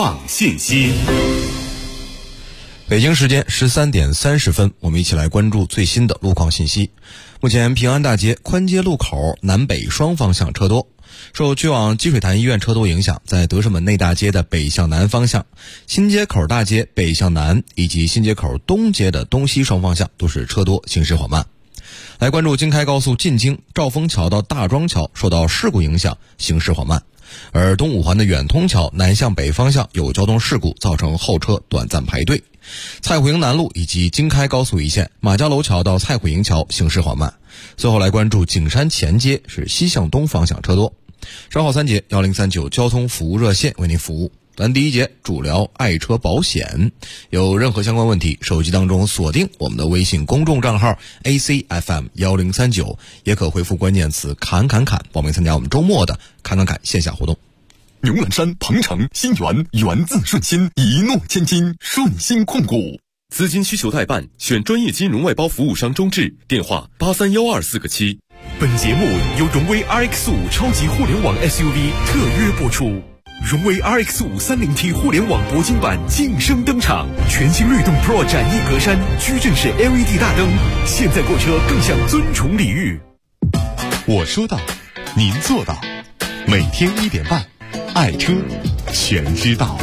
况信息。 北京时间13点30分，我们一起来关注最新的路况信息。目前平安大街宽街路口南北双方向车多，受去往积水潭医院车多影响，在德胜门内大街的北向南方向、新街口大街北向南以及新街口东街的东西双方向都是车多，行驶缓慢。来关注京开高速进京兆丰桥到大庄桥受到事故影响，行驶缓慢。而东五环的远通桥南向北方向有交通事故，造成后车短暂排队。蔡虎营南路以及京开高速一线马家楼桥到蔡虎营桥行驶缓慢。最后来关注景山前街是西向东方向车多。稍后3节1039交通服务热线为您服务。咱第一节主聊爱车保险，有任何相关问题，手机当中锁定我们的微信公众账号 ACFM1039，也可回复关键词侃侃侃报名参加我们周末的侃侃侃线下活动。 牛栏山、鹏程、新源，源自顺心，一诺千金，顺心控股。 资金需求代办，选专业金融外包服务商中智，电话8312个7。 本节目由荣威 RX5 超级互联网 SUV 特约播出。荣威 RX5 30T 互联网铂金版晋升登场，全新律动 Pro 展翼格栅，矩阵式 LED 大灯，现在购车更享尊崇礼遇。 我说到，您做到，每天1点半，爱车全知道。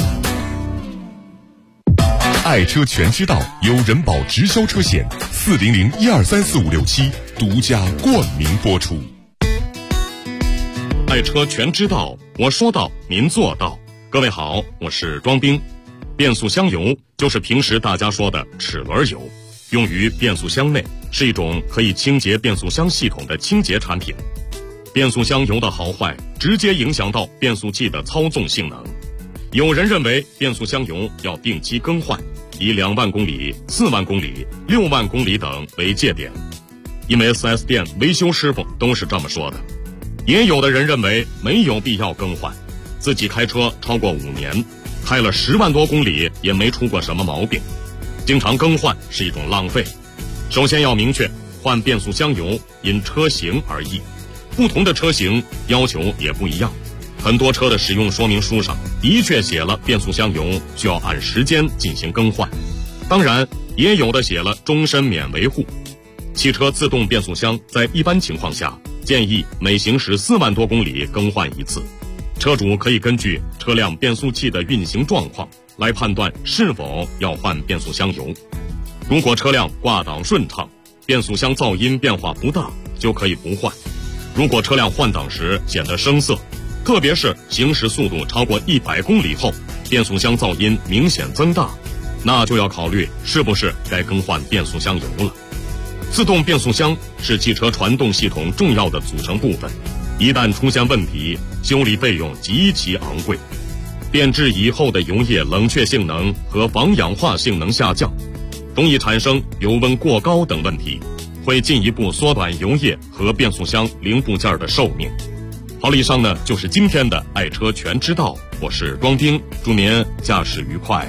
爱车全知道由人保直销车险400123456独家冠名播出。 爱车全知道，我说到您做到。各位好，我是庄兵。变速箱油就是平时大家说的齿轮油，用于变速箱内，是一种可以清洁变速箱系统的清洁产品。变速箱油的好坏直接影响到变速器的操纵性能。有人认为变速箱油要定期更换，以2万公里、4万公里、6万公里等为界点，因为 4S 店维修师傅都是这么说的。也有的人认为没有必要更换，自己开车超过5年，开了10万多公里也没出过什么毛病，经常更换是一种浪费。首先要明确，换变速箱油因车型而异，不同的车型要求也不一样。很多车的使用说明书上的确写了变速箱油需要按时间进行更换，当然也有的写了终身免维护。汽车自动变速箱在一般情况下建议每行驶4万多公里更换1次，车主可以根据车辆变速器的运行状况来判断是否要换变速箱油。如果车辆挂档顺畅，变速箱噪音变化不大，就可以不换。如果车辆换挡时显得生涩，特别是行驶速度超过100公里后，变速箱噪音明显增大，那就要考虑是不是该更换变速箱油了。自动变速箱是汽车传动系统重要的组成部分，一旦出现问题，修理费用极其昂贵。变质以后的油液冷却性能和防氧化性能下降，容易产生油温过高等问题，会进一步缩短油液和变速箱零部件的寿命。好了，以上呢就是今天的爱车全知道，我是庄丁，祝您驾驶愉快。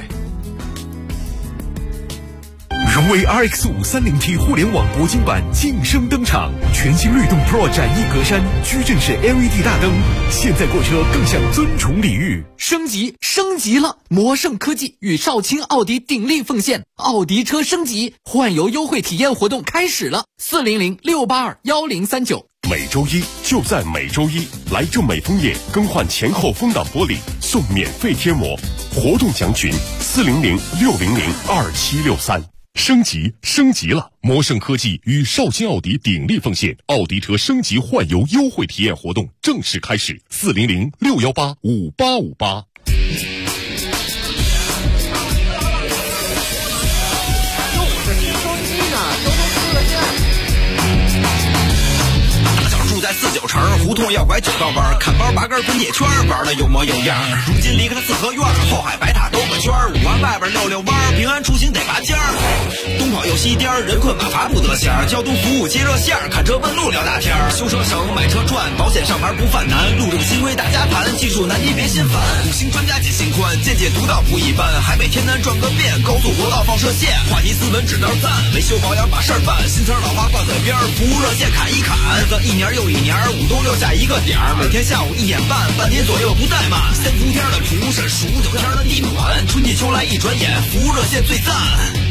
荣威 RX5 30T 互联网铂金版晋升登场，全新律动 Pro 展翼格栅，矩阵式 LED 大灯，现在购车更享尊崇礼遇。 升级了！魔盛科技与少卿奥迪鼎力奉献，奥迪车升级换油优惠体验活动开始了，400-682-1039。 每周一就在每周一，来正美枫叶更换前后风挡玻璃送免费贴膜，活动详询400-600-2763。升级了！魔盛科技与少卿奥迪鼎力奉献，奥迪车升级换油优惠体验活动正式开始，400-618-5858。 在49城胡同要拐9道弯，看包8根滚铁圈，玩的有模有样。如今离开了四合院，后海白塔兜个圈，5环外边溜溜弯，平安出行得拔尖儿。东跑又西颠，人困马乏不得闲，交通服务接热线，看车问路聊大天。修车省，买车赚，保险上牌不犯难，路政新规大家谈，技术术难，你别心烦。五星专家解心宽，见解独到不一般。海北天南转个遍，高速国道放射线，话题斯文指点赞，维修保养把事儿办。新词老话挂嘴边，服务热线砍一砍。日子一年又一年，五冬六夏一个点儿，每天下午1点半，半天左右不怠慢。三伏天的厨师，数9天的地暖，春季秋来一转眼，服务热线最赞。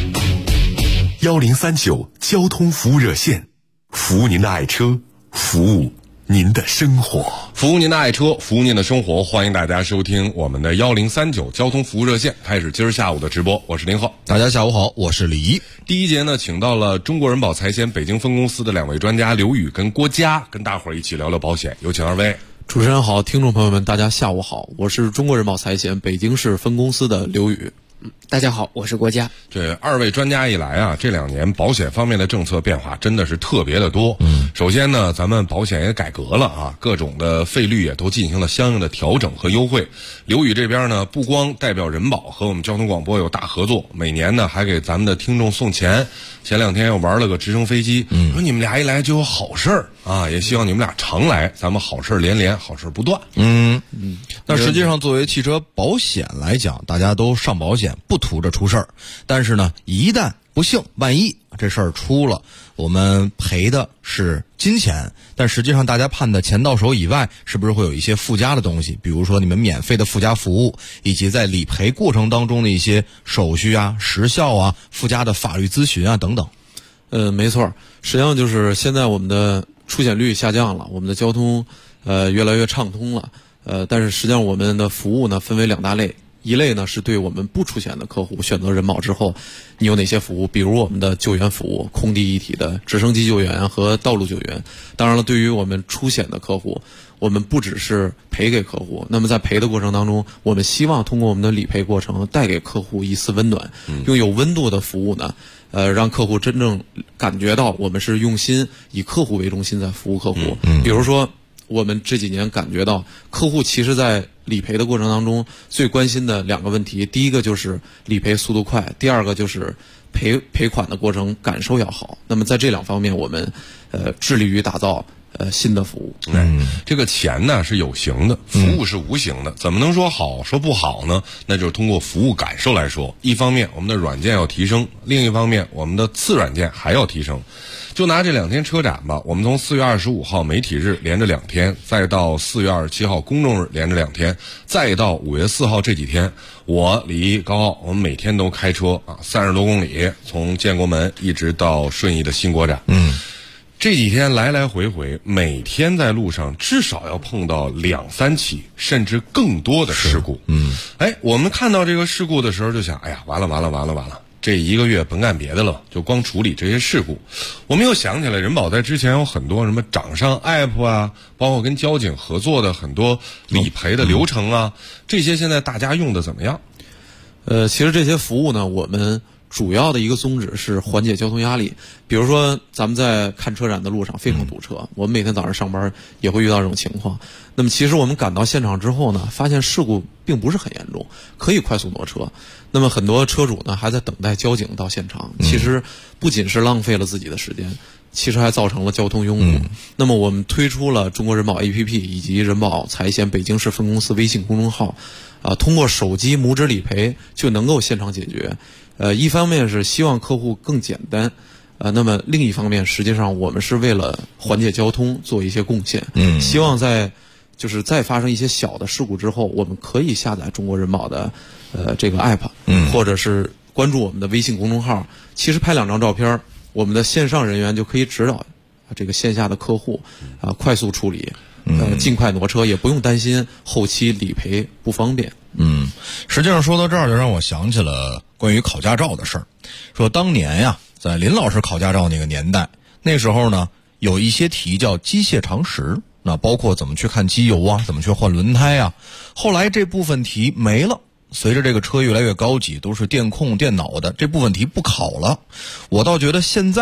1039交通服务热线，服务您的爱车，服务您的生活， 服务您的爱车，服务您的生活。欢迎大家收听我们的1039交通服务热线，开始今儿下午的直播。我是林浩， 大家下午好，我是李怡。 第一节呢，请到了中国人保财险北京分公司的2位专家刘宇跟郭佳，跟大伙儿一起聊聊保险。有请2位。 主持人好，听众朋友们，大家下午好，我是中国人保财险北京市分公司的刘宇。 大家好，我是郭佳。 这2位专家一来啊，这2年保险方面的政策变化真的是特别的多。首先呢，咱们保险也改革了啊，各种的费率也都进行了相应的调整和优惠。刘宇这边呢，不光代表人保和我们交通广播有大合作，每年呢还给咱们的听众送钱。前2天又玩了个直升飞机，说你们俩一来就有好事儿啊，也希望你们俩常来，咱们好事连连，好事不断。 那实际上作为汽车保险来讲，大家都上保险不图着出事儿，但是呢，一旦不幸万一这事儿出了，我们赔的是金钱，但实际上大家盼的钱到手以外，是不是会有一些附加的东西？比如说你们免费的附加服务，以及在理赔过程当中的一些手续啊、时效啊、附加的法律咨询啊等等。 没错，实际上就是现在我们的出险率下降了，我们的交通越来越畅通了。但是实际上我们的服务呢分为2大类。一类呢是对我们不出险的客户选择人保之后，你有哪些服务？比如我们的救援服务，空地一体的直升机救援和道路救援。当然了，对于我们出险的客户，我们不只是赔给客户，那么在赔的过程当中，我们希望通过我们的理赔过程带给客户一丝温暖，用有温度的服务呢，让客户真正感觉到我们是用心以客户为中心在服务客户。比如说我们这几年感觉到客户其实在理赔的过程当中最关心的2个问题，第一个就是理赔速度快，第二个就是赔款的过程感受要好。那么在这2方面我们致力于打造新的服务。 这个钱呢是有形的，服务是无形的，怎么能说好说不好呢？那就是通过服务感受来说，一方面我们的软件要提升，另一方面我们的次软件还要提升。就拿这2天车展吧，我们从4月25号媒体日连着2天，再到4月27号公众日连着2天，再到5月4号这几天，我李高傲我们每天都开车啊，30多公里，从建国门一直到顺义的新国展。这几天来来回回，每天在路上至少要碰到2、3起甚至更多的事故。我们看到这个事故的时候就想，哎呀，完了，这1个月甭干别的了，就光处理这些事故。我们又想起来，人保在之前有很多什么掌上 app 啊，包括跟交警合作的很多理赔的流程啊，这些现在大家用的怎么样？ 其实这些服务呢，我们主要的一个宗旨是缓解交通压力。比如说咱们在看车展的路上非常堵车，我们每天早上上班也会遇到这种情况。那么其实我们赶到现场之后呢，发现事故并不是很严重，可以快速挪车。那么很多车主呢还在等待交警到现场，其实不仅是浪费了自己的时间，其实还造成了交通拥堵。那么我们推出了中国人保 APP 以及人保财险北京市分公司微信公众号，通过手机拇指理赔就能够现场解决。一方面是希望客户更简单，那么另一方面实际上我们是为了缓解交通做一些贡献。希望在发生一些小的事故之后，我们可以下载中国人保的这个 app，或者是关注我们的微信公众号，其实拍2张照片，我们的线上人员就可以指导这个线下的客户快速处理，尽快挪车，也不用担心后期理赔不方便。 实际上说到这儿就让我想起了关于考驾照的事儿。说当年呀，在林老师考驾照那个年代，那时候呢有一些题叫机械常识，那包括怎么去看机油啊，怎么去换轮胎啊。后来这部分题没了，随着这个车越来越高级，都是电控电脑的，这部分题不考了。我倒觉得现在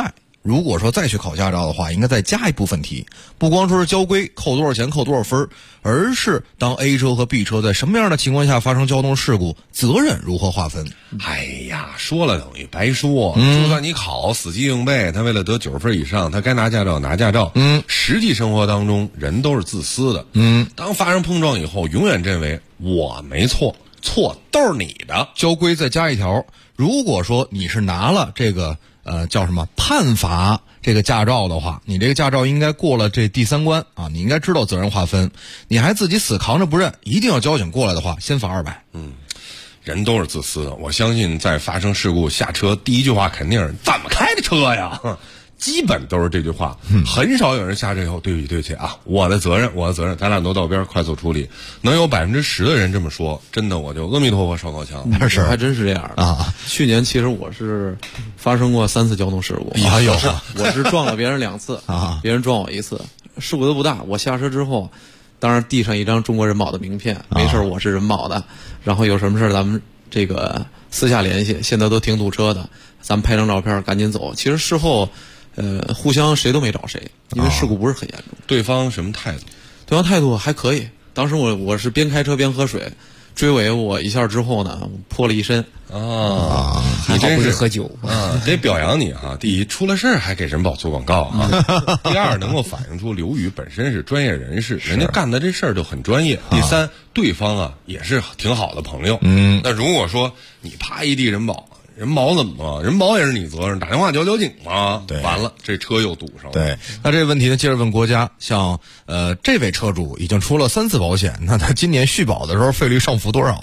如果说再去考驾照的话，应该再加一部分题，不光说是交规扣多少钱扣多少分，而是当 A 车和 B 车在什么样的情况下发生交通事故，责任如何划分。 哎呀，说了等于白说，就算你考死记硬背，他为了得90分以上，他该拿驾照拿驾照。实际生活当中人都是自私的。当发生碰撞以后，永远认为我没错，错都是你的。 交规再加一条，如果说你是拿了这个叫什么判罚这个驾照的话，你这个驾照应该过了这第3关啊，你应该知道责任划分。你还自己死扛着不认，一定要交警过来的话，先罚200。 人都是自私的，我相信在发生事故下车第一句话肯定是怎么开的车呀，基本都是这句话。很少有人下车以后对不起啊，我的责任，咱俩都到边快速处理。能有10%的人这么说，真的我就阿弥陀佛烧高香。 是还真是这样的啊。去年其实我是发生过3次交通事故，我是撞了别人2次啊，别人撞我1次，事故都不大。我下车之后，当然递上一张中国人保的名片，没事我是人保的，然后有什么事咱们这个私下联系，现在都挺堵车的，咱们拍张照片赶紧走。其实事后互相谁都没找谁，因为事故不是很严重。 对方什么态度？ 对方态度还可以，当时我是边开车边喝水，追尾我一下之后呢，泼了一身啊！ 你真是喝酒啊！得表扬你哈！第一，出了事儿还给人保做广告啊；第二，能够反映出刘宇本身是专业人士，人家干的这事儿就很专业；第三，对方啊也是挺好的朋友。那如果说你啪一地人保。人保怎么了？人保也是你责任，打电话叫交警嘛。对，完了这车又堵上了。 对，那这个问题呢，接着问国家，像这位车主已经出了3次保险，那他今年续保的时候费率上浮多少？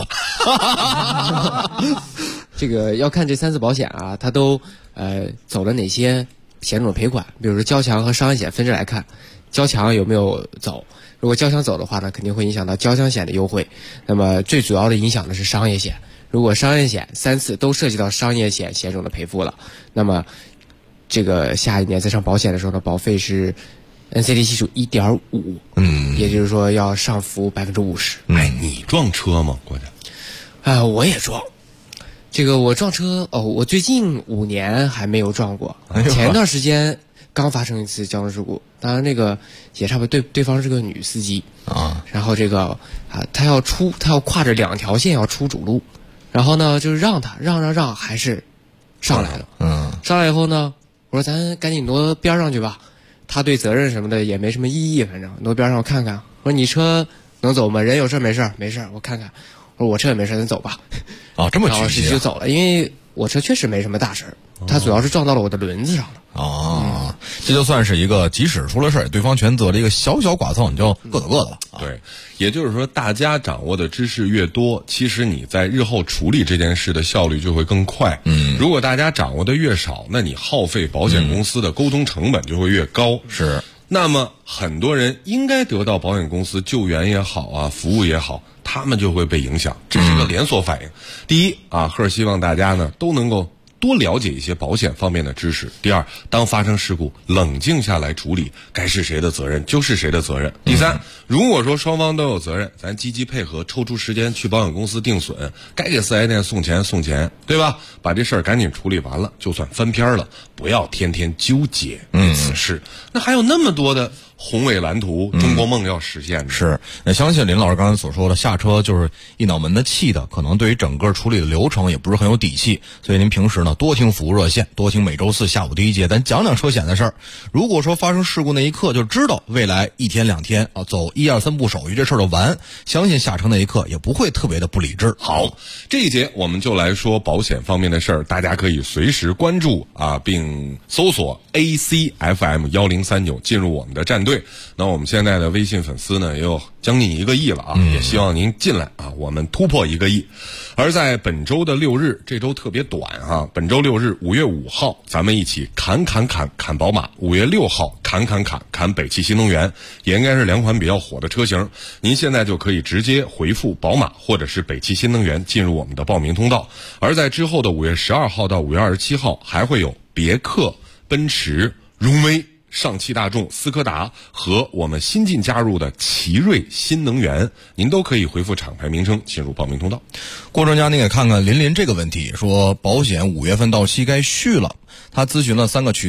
这个要看这3次保险啊，他都走了哪些险种赔款，比如说交强和商业险分着来看，交强有没有走？如果交强走的话呢，肯定会影响到交强险的优惠。那么最主要的影响的是商业险。如果商业险3次都涉及到商业险险种的赔付了，那么这个下一年再上保险的时候呢，保费是 NCD 系数 1.5，也就是说要上浮50%。 哎，你撞车吗，国家？ 我也撞。这个我撞车我最近5年还没有撞过，前段时间刚发生一次交通事故，当然那个也差不多，对方是个女司机啊，然后这个她要跨着2条线要出主路。然后呢，就是让他让，还是上来了。上来以后呢，我说咱赶紧挪边上去吧。他对责任什么的也没什么意义，反正挪边上我看看。我说你车能走吗？人有事没事？没事，我看看。我说我车也没事，咱走吧。 这么然后就走了，因为我车确实没什么大事儿，它主要是撞到了我的轮子上了。 这就算是一个即使出了事儿，对方全责的一个小剐蹭，你就各走各的了。 对，也就是说，大家掌握的知识越多，其实你在日后处理这件事的效率就会更快。如果大家掌握的越少，那你耗费保险公司的沟通成本就会越高。 是， 那么很多人应该得到保险公司救援也好啊，服务也好，他们就会被影响，这是个连锁反应。第一赫希望大家呢都能够多了解一些保险方面的知识。第二，当发生事故，冷静下来处理，该是谁的责任就是谁的责任。第三，如果说双方都有责任，咱积极配合，抽出时间去保险公司定损，该给4S店送钱，对吧？把这事儿赶紧处理完了，就算翻篇了，不要天天纠结此事。那还有那么多的宏伟蓝图，中国梦要实现的。 是，那相信林老师刚才所说的，下车就是一脑门的气的，可能对于整个处理的流程也不是很有底气，所以您平时呢多听服务热线，多听每周4下午第1节，咱讲车险的事儿。如果说发生事故那一刻就知道未来1天2天走1、2、3步手续这事儿就完，相信下车那一刻也不会特别的不理智。 好，这一节我们就来说保险方面的事儿，大家可以随时关注并搜索 ACFM1039 进入我们的战队。那我们现在的微信粉丝呢也有将近1个亿了也希望您进来我们突破1个亿。而在本周的6日，这周特别短本周6日5月5号，咱们一起砍宝马；5月6号砍北汽新能源，也应该是2款比较火的车型。您现在就可以直接回复宝马或者是北汽新能源进入我们的报名通道。而在之后的5月12号到5月27号，还会有别克、奔驰、荣威、上汽大众、斯柯达和我们新进加入的奇瑞新能源，您都可以回复厂牌名称进入报名通道。 郭专家，您给看看林这个问题，说保险5月份到期该续了，他咨询了3个渠道，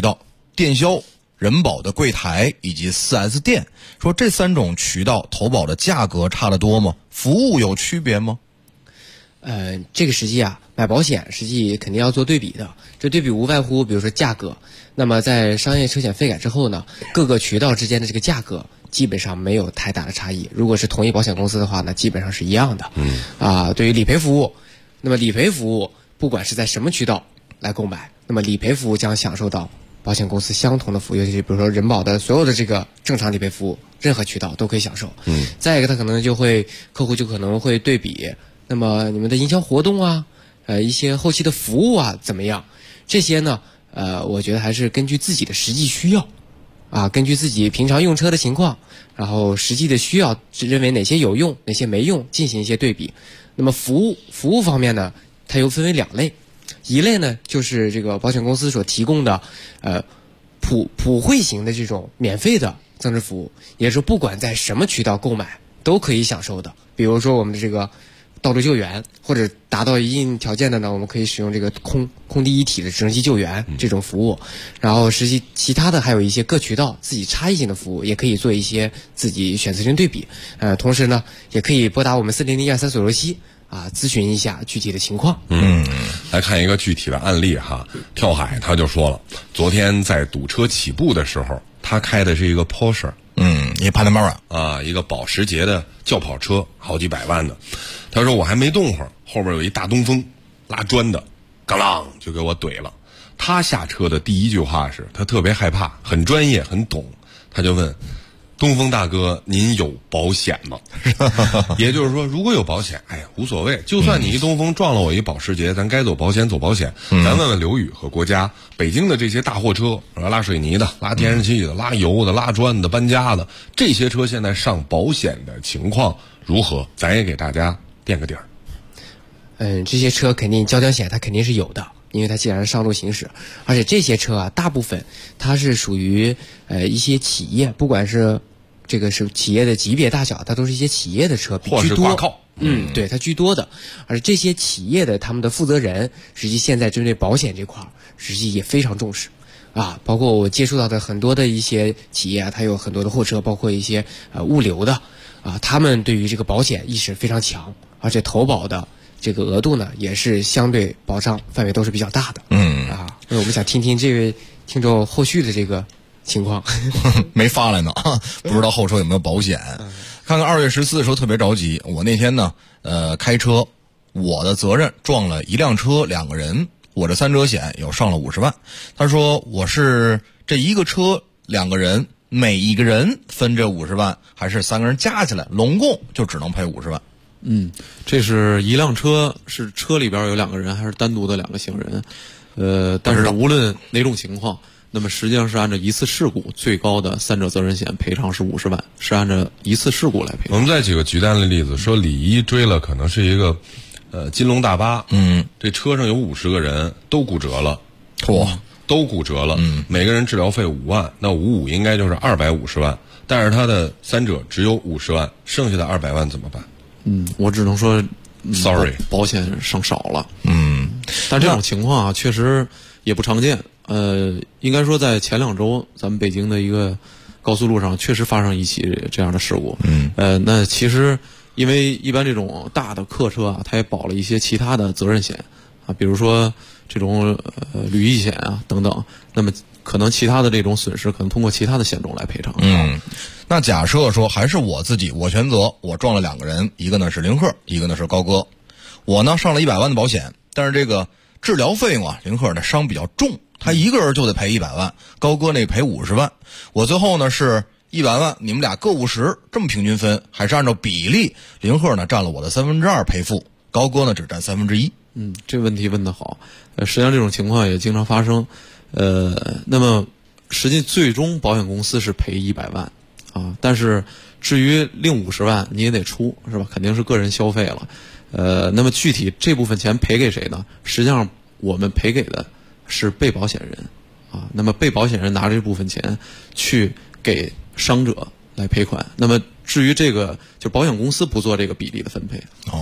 电销、人保的柜台以及 4S 店，说这3种渠道投保的价格差得多吗？服务有区别吗？ 这个实际买保险实际肯定要做对比的。这对比无外乎比如说价格。那么在商业车险费改之后呢，各个渠道之间的这个价格基本上没有太大的差异。如果是同一保险公司的话呢，基本上是一样的。对于理赔服务，那么理赔服务不管是在什么渠道来购买，那么理赔服务将享受到保险公司相同的服务，尤其是比如说人保的所有的这个正常理赔服务，任何渠道都可以享受。再一个，客户就可能会对比，那么你们的营销活动一些后期的服务怎么样？这些呢，我觉得还是根据自己的实际需要，根据自己平常用车的情况，然后实际的需要，认为哪些有用，哪些没用，进行一些对比。那么服务方面呢，它又分为2类，一类呢就是这个保险公司所提供的普惠型的这种免费的增值服务，也就是不管在什么渠道购买都可以享受的。比如说我们的这个道路救援，或者达到一定条件的呢，我们可以使用这个空地一体的直升机救援这种服务。然后实际其他的还有一些各渠道自己差异性的服务，也可以做一些自己选择性对比。同时呢，也可以拨打我们400-123索罗西咨询一下具体的情况。 来看一个具体的案例哈。跳海他就说了，昨天在堵车起步的时候，他开的是一个 Porsche， 一个 Panamera 一个保时捷的轿跑车，好几百万的。他说我还没动会儿，后边有一大东风拉砖的，嘎啷就给我怼了。他下车的第一句话是，他特别害怕，很专业很懂，他就问东风大哥，您有保险吗？也就是说，如果有保险，无所谓，就算你一东风撞了我一保时捷，咱该走保险走保险。咱问问刘宇和国家，北京的这些大货车，拉水泥的、拉天然气的、拉油的、拉砖的、搬家的，这些车现在上保险的情况如何？咱也给大家垫个底儿。 这些车肯定交强险它肯定是有的，因为它既然是上路行驶，而且这些车大部分它是属于一些企业，不管是这个是企业的级别大小，它都是一些企业的车居多， 或是挂靠。 对，它居多的。而这些企业的他们的负责人，实际现在针对保险这块实际也非常重视包括我接触到的很多的一些企业它有很多的货车，包括一些物流的他们对于这个保险意识非常强，而且投保的这个额度呢，也是相对保障范围都是比较大的。那我们想听听这位听众后续的这个情况。 没发来呢，不知道后车有没有保险。看看2月14的时候特别着急，我那天呢开车，我的责任撞了一辆车2个人，我这3者险有上了50万。他说我是这一个车2个人，每一个人分这50万，还是3个人加起来拢共就只能赔50万。 这是一辆车，是车里边有2个人，还是单独的2个行人？但是无论哪种情况，那么实际上是按照一次事故最高的3者责任险赔偿是50万，是按照一次事故来赔偿。 我们再举个极端的例子，说李一追了可能是一个金龙大巴，这车上有50个人都骨折了，都骨折了，每个人治疗费5万，那55应该就是250万，但是他的3者只有50万，剩下的200万怎么办？ 我只能说 ，sorry， 保险上少了。但这种情况确实也不常见。应该说在前2周，咱们北京的一个高速路上确实发生一起这样的事故。那其实因为一般这种大的客车它也保了一些其他的责任险比如说这种旅役险等等，那么可能其他的这种损失可能通过其他的险种来赔偿。 那假设说还是我自己，我全责，我撞了2个人，一个呢是林鹤，一个呢是高哥，我呢上了100万的保险，但是这个治疗费用林鹤的伤比较重，他一个人就得赔100万，高哥那赔50万，我最后呢是100万，你们俩各50，这么平均分，还是按照比例，林鹤呢占了我的2/3赔付，高哥呢只占1/3。 这问题问得好。实际上这种情况也经常发生。那么实际最终保险公司是赔100万但是至于另50万你也得出，是吧？肯定是个人消费了。那么具体这部分钱赔给谁呢？实际上我们赔给的是被保险人那么被保险人拿这部分钱去给伤者来赔款。那么至于这个，就保险公司不做这个比例的分配。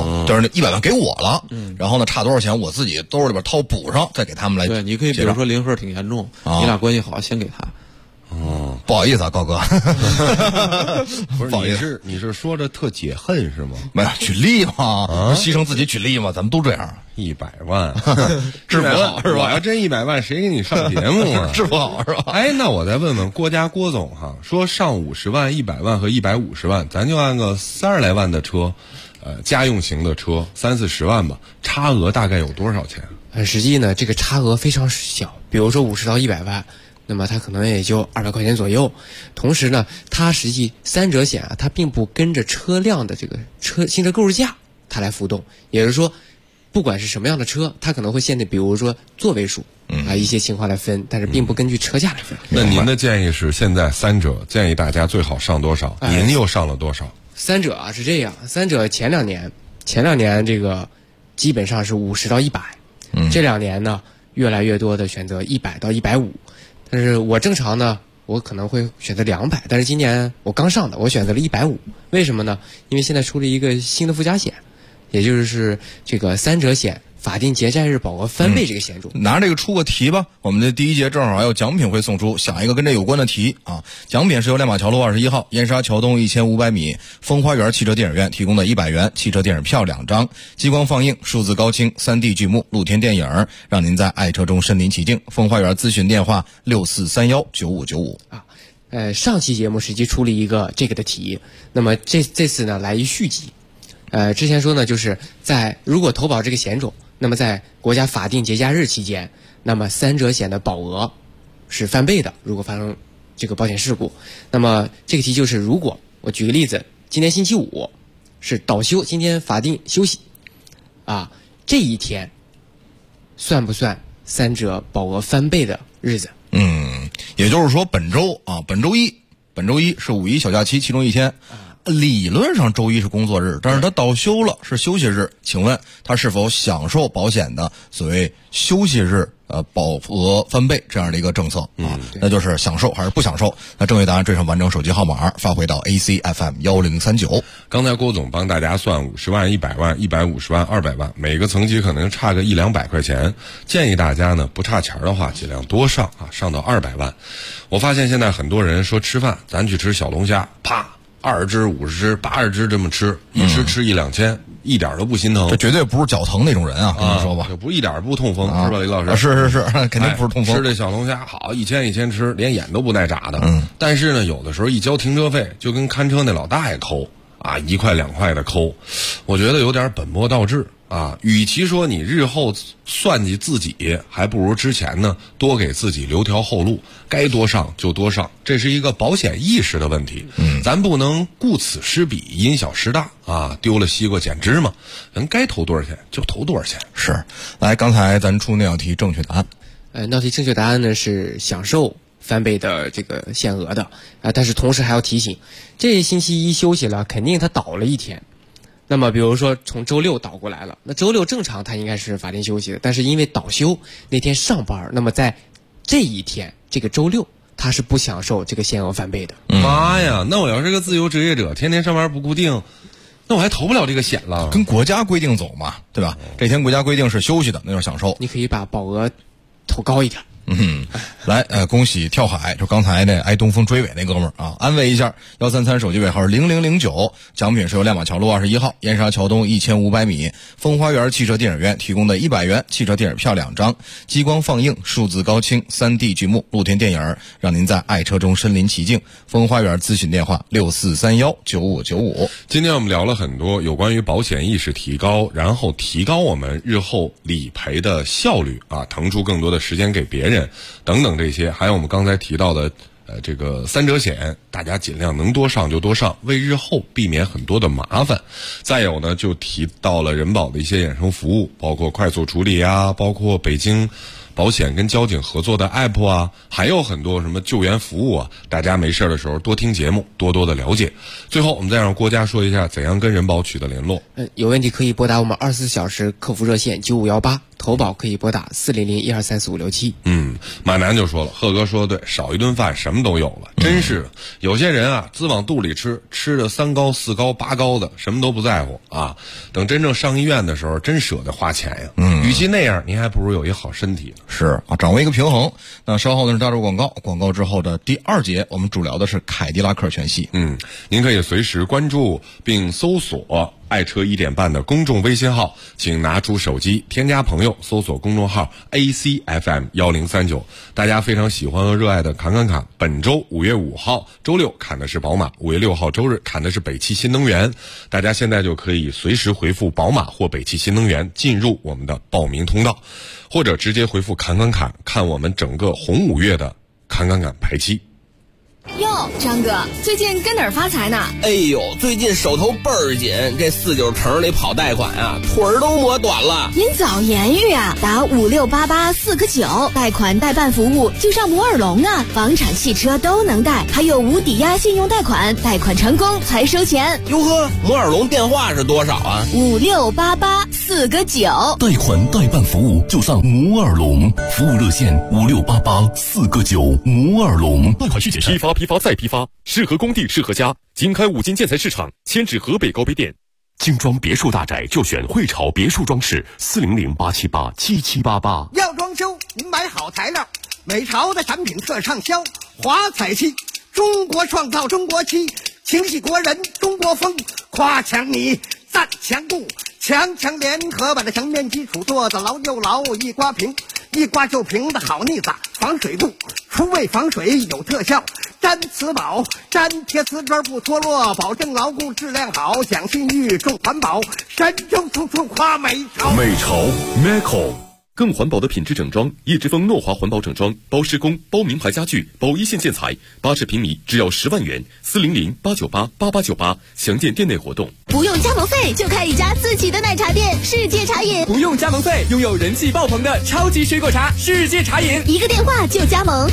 就是那100万给我了，然后呢差多少钱我自己兜里边掏补上，再给他们来。 对，你可以比如说零和挺严重，你俩关系好，先给他。 不好意思啊，高哥， 不是你是说着特解恨是吗？ 没有举例嘛，牺牲自己举例嘛，咱们都这样。 100万， 治不好是吧？ 我要真100万，谁给你上节目啊？ 治不好是吧？ 哎，那我再问问郭总哈，说上50万、100万和150万，咱就按个30来万的车，家用型的车30-40万吧，差额大概有多少钱？ 实际呢，这个差额非常小，比如说50到100万。那么它可能也就200块钱左右，同时呢，它实际3者险啊，它并不跟着车辆的这个新车购入价它来浮动，也就是说，不管是什么样的车，它可能会限定，比如说座位数一些情况来分，但是并不根据车价来分。 那您的建议是，现在3者建议大家最好上多少？您又上了多少 ？3者啊是这样，3者前两年这个基本上是50到100，这2年呢越来越多的选择100到150。但是我正常呢，我可能会选择200，但是今年我刚上的，我选择了150。为什么呢？因为现在出了一个新的附加险，也就是这个3者险法定节假日保额翻倍这个险种。 拿这个出个题吧，我们的第一节正好还有奖品会送出，想一个跟这有关的题啊。奖品是由亮马桥路21号燕莎桥东1500米风花园汽车电影院提供的100元汽车电影票2张，激光放映、数字高清、3D 剧目、露天电影，让您在爱车中身临其境。风花园咨询电话64319595 啊。上期节目实际出了一个这个的题，那么这次呢来一续集。之前说呢，就是如果投保这个险种，那么在国家法定节假日期间，那么3者险的保额是翻倍的。如果发生这个保险事故，那么这个题就是，如果我举个例子，今天星期五是倒休，今天法定休息啊，这一天算不算3者保额翻倍的日子？ 也就是说本周一是5一小假期其中一天。理论上周一是工作日，但是他倒休了，是休息日，请问他是否享受保险的所谓休息日保额翻倍这样的一个政策啊？那就是享受还是不享受？那正确答案缀上完整手机号码发回到 ACFM 1039。 刚才郭总帮大家算50万、100万、150万、200万，每个层级可能差个100-200块钱。建议大家呢不差钱的话，尽量多上啊，上到200万。我发现现在很多人说吃饭，咱去吃小龙虾，啪，20只、50只、80只这么吃，一吃1-2千，一点都不心疼。 这绝对不是脚疼那种人啊，跟你说吧， 不一点不痛风，是吧，李老师？ 是，肯定不是痛风。 吃这小龙虾好，1000吃，连眼都不带眨的。但是呢，有的时候一交停车费，就跟看车那老大爷抠啊，1块2块的抠，我觉得有点本末倒置啊。与其说你日后算计自己，还不如之前呢多给自己留条后路，该多上就多上，这是一个保险意识的问题。咱不能顾此失彼，因小失大啊，丢了西瓜捡芝麻，人该投多少钱就投多少钱。 是，来，刚才咱出那道题正确答案， 那道题正确答案呢是享受翻倍的这个限额的但是同时还要提醒，这星期一休息了，肯定他倒了一天。那么比如说从周六倒过来了，那周六正常他应该是法定休息的，但是因为倒休那天上班，那么在这一天这个周六他是不享受这个限额翻倍的。 妈呀，那我要是个自由职业者，天天上班不固定，那我还投不了这个险了。 跟国家规定走嘛，对吧？这天国家规定是休息的，那就是享受。 你可以把保额投高一点。 来，恭喜跳海，就刚才那挨东风追尾那哥们儿啊，安慰一下，133手机尾号0009，奖品是由亮马桥路21号燕莎桥东1500米风花园汽车电影院提供的100元汽车电影票2张，激光放映、数字高清、3D 剧目、露天电影，让您在爱车中身临其境。风花园咨询电话64319595。 今天我们聊了很多有关于保险意识提高，然后提高我们日后理赔的效率啊，腾出更多的时间给别人等等这些，还有我们刚才提到的这个3者险，大家尽量能多上就多上，为日后避免很多的麻烦。再有呢，就提到了人保的一些衍生服务，包括快速处理啊，包括北京保险跟交警合作的 app 啊，还有很多什么救援服务啊，大家没事的时候多听节目，多多的了解。最后我们再让郭嘉说一下怎样跟人保取得联络。 有问题可以拨打我们24小时客服热线9518。 投保可以拨打400-1234567。 马南就说了，贺哥说的对，少一顿饭什么都有了，真是有些人啊，自往肚里吃，吃的3高4高8高的，什么都不在乎啊。等真正上医院的时候，真舍得花钱呀。与其那样，您还不如有一好身体。 是啊，掌握一个平衡。那稍后呢是大洲广告，广告之后的第2节，我们主聊的是凯迪拉克全系。 您可以随时关注并搜索爱车1点半的公众微信号，请拿出手机添加朋友，搜索公众号 ACFM1039。大家非常喜欢和热爱的侃侃侃，本周5月5号周六侃的是宝马，5月6号周日侃的是北汽新能源。大家现在就可以随时回复宝马或北汽新能源进入我们的报名通道，或者直接回复侃侃侃看我们整个红5月的侃侃侃排期。 哟，张哥，最近跟哪儿发财呢？ 哎呦，最近手头倍儿紧，这49城里跑贷款啊，腿儿都磨短了。 您早言语啊，打5688-4个9，贷款代办服务就上摩尔龙啊，房产汽车都能贷，还有无抵押信用贷款，贷款成功才收钱。 哟呵，摩尔龙电话是多少啊 ？5688-4个9， 贷款代办服务就上摩尔龙，服务热线5688-4个9，摩尔龙。 贷款需解释。批发再批发，适合工地适合家。经开5金建材市场，迁至河北高碑店。精装别墅大宅就选汇潮别墅装饰，400-878-7788。 要装修，您买好材料，美潮的产品特畅销，华彩漆，中国创造中国漆，情系国人中国风，夸强你赞强固，强联合把这墙面基础做得牢又牢，一刮平，一刮就平的好腻子，防水布，除味防水有特效，粘瓷宝，粘贴瓷砖不脱落，保证牢固质量好，讲信誉重环保，神州处处夸美潮。 美潮 Meco。更环保的品质整装，叶之峰诺华环保整装，包施工，包名牌家具，包一线建材，80平米只要10万元，400-898-8898，详见店内活动。 不用加盟费就开一家自己的奶茶店，世界茶饮。 不用加盟费，拥有人气爆棚的超级水果茶，世界茶饮。 一个电话就加盟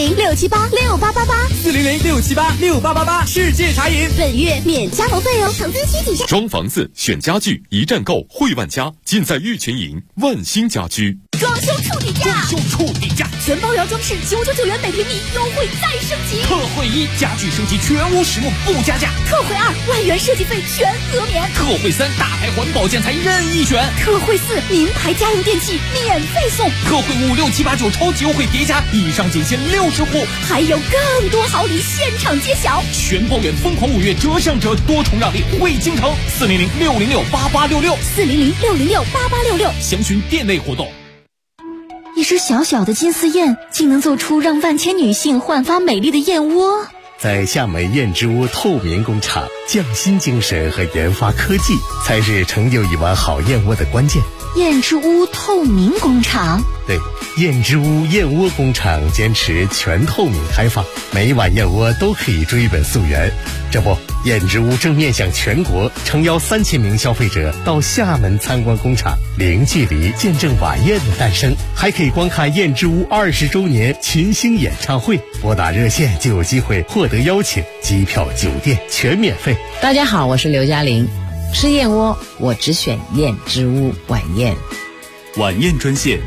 ，400-678-6888，400-678-6888，世界茶饮。本月免加盟费哦，投资需体现。 装房子选家具，一站购汇万家，尽在玉泉营万兴家居。 装修处底价，全包圆装饰999元每平米，优惠再升级。 特惠1，家具升级全屋实用不加价。 特惠2，万元设计费全额免。 特惠3，大牌环保建材任意选。 特惠4，名牌家用电器免费送。 特惠5、6、7、8、9超级优惠叠加，以上仅限60户， 还有更多好礼现场揭晓。 全包圆疯狂5月折上折，多重让利惠京城，400-606-8866，400-606-8866，详询店内活动。 一只小小的金丝燕，竟能做出让万千女性焕发美丽的燕窝。 在厦门燕之屋透明工厂，匠心精神和研发科技才是成就一碗好燕窝的关键。 燕之屋透明工厂， 对，燕之屋燕窝工厂坚持全透明开放，每一碗燕窝都可以追本溯源。这不，燕之屋正面向全国，诚邀3000名消费者到厦门参观工厂，零距离见证晚宴的诞生，还可以观看燕之屋20周年群星演唱会。拨打热线就有机会获得邀请，机票、酒店全免费。 大家好，我是刘嘉玲。吃燕窝，我只选燕之屋晚宴。 晚宴专线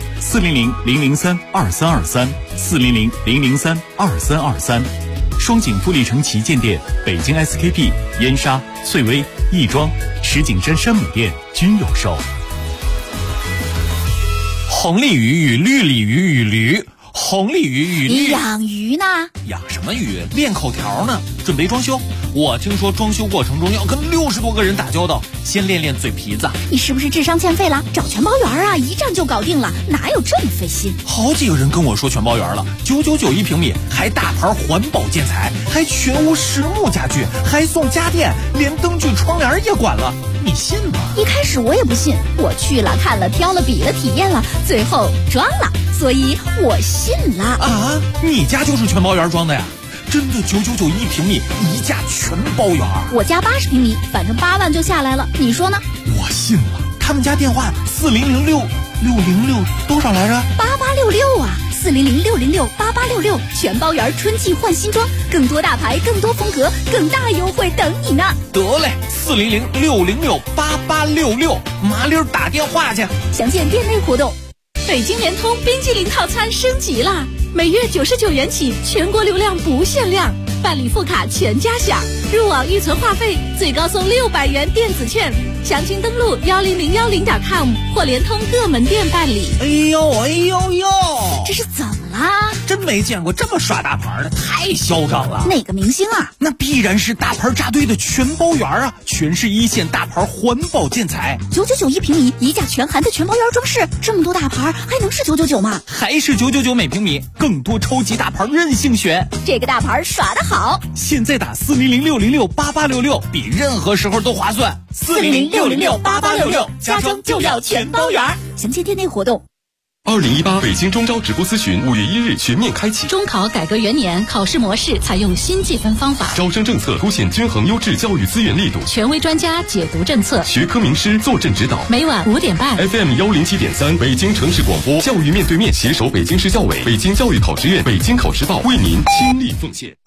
400-003-2323，400-003-2323。双井富力城旗舰店、北京 SKP、燕莎、翠微、亦庄、石景山山姆店均有售。 红鲤鱼与绿鲤鱼与驴，红鲤鱼与绿。 养鱼呢？ 养什么鱼？练口条呢。准备装修，我听说装修过程中要跟60多个人打交道，先练练嘴皮子。 你是不是智商欠费了？找全包圆啊，一站就搞定了，哪有这么费心？ 好几个人跟我说全包圆了，999一平米，还大牌环保建材，还全屋实木家具，还送家电，连灯具窗帘也管了，你信吗？ 一开始我也不信，我去了看了挑了比了体验了，最后装了，所以我信了。 啊，你家就是全包圆装的呀？真的999一平米，一价全包圆。 我家80平米，反正8万就下来了，你说呢？ 我信了。他们家电话4006606多少来着 ？8866啊，400668866，全包圆春季换新装，更多大牌，更多风格，更大优惠等你呢。 得嘞，400668866，麻溜打电话去。 详见店内活动。 北京联通冰激凌套餐升级了，每月99元起，全国流量不限量，办理副卡全家享，入网预存话费最高送600元电子券。详情登录1010.com 或联通各门店办理。 哎呦哎呦呦， 这是怎么啦？ 真没见过这么耍大牌的，太嚣张了。 哪个明星啊？ 那必然是大牌扎堆的全包园啊，全是一线大牌环保建材 ，999一平米，一价全含的全包园装饰，这么多大牌还能是999吗？ 还是999每平米，更多超级大牌任性选。 这个大牌耍得好， 现在打400-606-8866，比任何时候都划算。 400-606-8866，家装就要全包园。详情店内活动。 2018北京中招直播咨询5月1日全面开启。 中考改革元年，考试模式采用新计分方法， 招生政策凸显均衡优质教育资源力度， 权威专家解读政策， 学科名师坐镇指导。 每晚5点半 FM 107.3北京城市广播教育面对面携手北京市教委、北京教育考试院、北京考试报为您倾力奉献。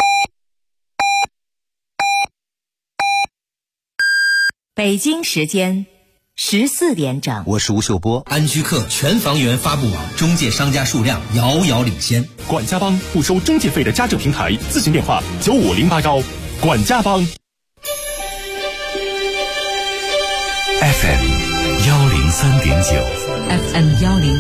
北京时间14点整， 我是吴秀波。 安居客全房源发布网中介商家数量遥遥领先。 管家帮不收中介费的家政平台，咨询电话9508管家帮。 FM 103.9 FM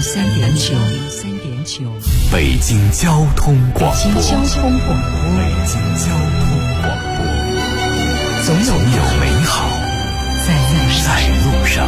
103.9， 北京交通广播。 北京交通广播。 北京交通广播。总有美好在路上。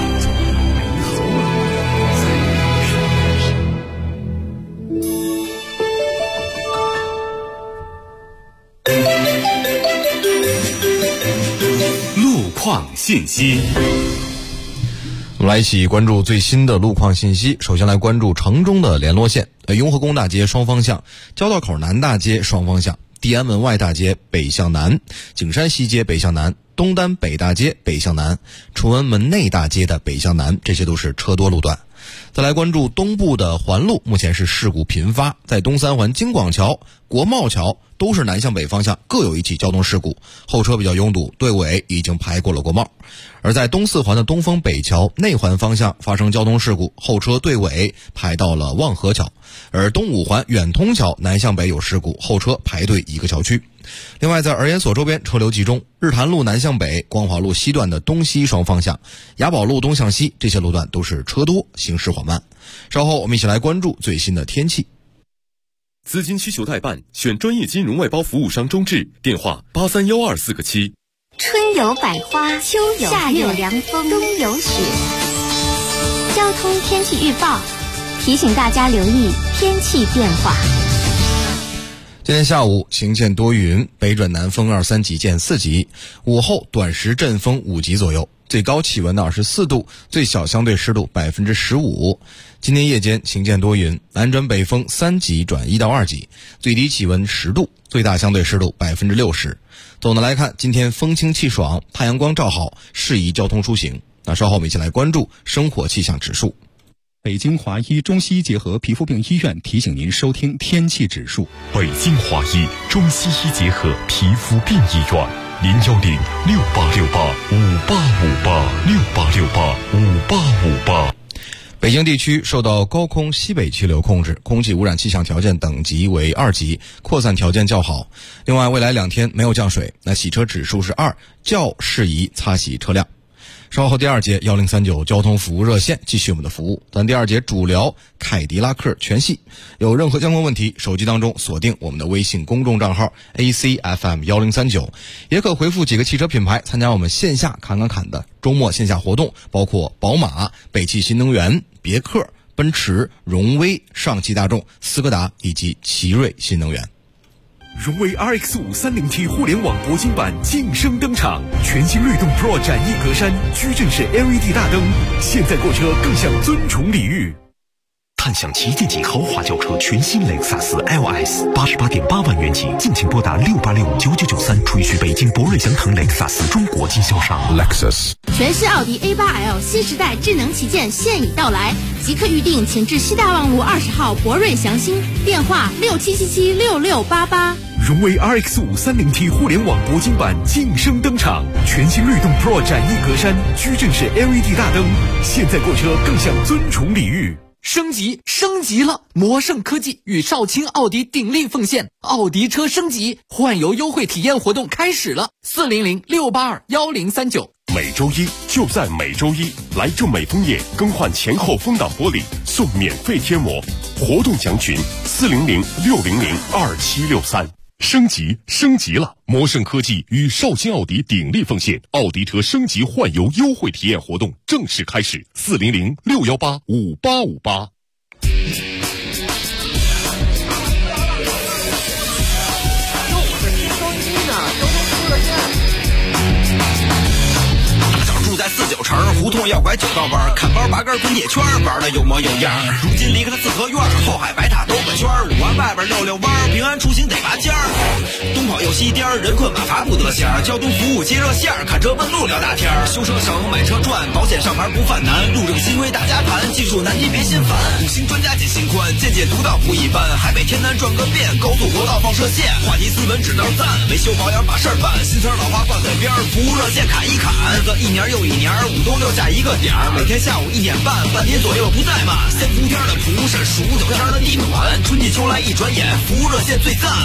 路况信息。 我们来一起关注最新的路况信息。首先来关注城中的联络线，雍和宫大街双方向、交道口南大街双方向、地安门外大街北向南、景山西街北向南、东单北大街北向南、崇文门内大街的北向南，这些都是车多路段。再来关注东部的环路，目前是事故频发，在东三环京广桥、国贸桥都是南向北方向各有一起交通事故，后车比较拥堵，队尾已经排过了国贸。而在东四环的东风北桥内环方向发生交通事故，后车队尾排到了望河桥。而东五环远通桥南向北有事故，后车排队一个桥区。另外在儿研所周边车流集中，日坛路南向北、光华路西段的东西双方向、雅宝路东向西这些路段都是车多，行驶缓慢。稍后我们一起来关注最新的天气。 资金需求代办，选专业金融外包服务商中智，电话831247个7。 春有百花，秋有夏有凉风，冬有雪。交通天气预报提醒大家留意天气变化。 今天下午晴间多云，北转南风2、3级见4级，午后短时阵风5级左右，最高气温24度，最小相对湿度15%。今天夜间晴间多云，南转北风3级转1到2级，最低气温10度，最大相对湿度60%。总的来看，今天风清气爽，太阳光照好，适宜交通出行。那稍后我们一起来关注生活气象指数。 北京华医中西医结合皮肤病医院提醒您收听天气指数。 北京华医中西医结合皮肤病医院，010-6868-5858，6868-5858。 北京地区受到高空西北气流控制，空气污染气象条件等级为2级，扩散条件较好。另外，未来2天没有降水，那洗车指数是2，较适宜擦洗车辆。稍后第2节1039交通服务热线继续我们的服务，咱第2节主聊凯迪拉克全系。有任何相关问题，手机当中锁定我们的微信公众账号 ACFM1039，也可回复几个汽车品牌参加我们线下侃的周末线下活动，包括宝马、北汽新能源、别克、奔驰、荣威、上汽大众、斯柯达以及奇瑞新能源。 荣威 RX5 30T 互联网铂金版晋升登场，全新律动 Pro 展翼格栅，矩阵式 LED 大灯，现在购车更享尊崇礼遇。 探享旗舰级豪华轿车全新雷克萨斯 LS 88.8万元起，尽情拨打686-9993，垂询北京博瑞祥腾雷克萨斯中国经销商。 Lexus 全新奥迪 A8L 新时代智能旗舰现已到来，即刻预定，请至西大望路20号博瑞祥兴，电话67776688。 荣威 RX5 30T 互联网铂金版晋升登场，全新律动 Pro 展翼格栅，矩阵式 LED 大灯，现在购车更享尊崇礼遇。 升级了！魔胜科技与少卿奥迪鼎力奉献，奥迪车升级换油优惠体验活动开始了，400-682-1039。 每周一就在每周一，来正美枫叶更换前后风挡玻璃送免费贴膜，活动详询400-600-2763。升级了！魔胜科技与少卿奥迪鼎力奉献，奥迪车升级换油优惠体验活动正式开始，400-618-5858。 住在49城，胡同要拐9道弯，看包拔根滚铁圈，玩的有模有样。如今离开了四合院，后海白塔兜个圈，5环外边溜溜弯，平安出行得拔尖儿。东跑又西颠，人困马乏不得闲，交通服务接热线，看车问路聊大天。修车省，买车赚，保险上牌不犯难，路这个新规大家谈，技术难题别心烦。5星专家解心宽，见解独到不一般，海北天南转个遍，高速国道放射线，话题斯文只道赞，维修保养把事儿办，新车老花挂嘴边，服务热线砍一砍，个一年又一年，5冬6夏一个点儿，每天下午1点半，半天左右不怠慢。三伏天的蒲扇，数9天的地暖，春季秋来一转眼，服务热线最赞。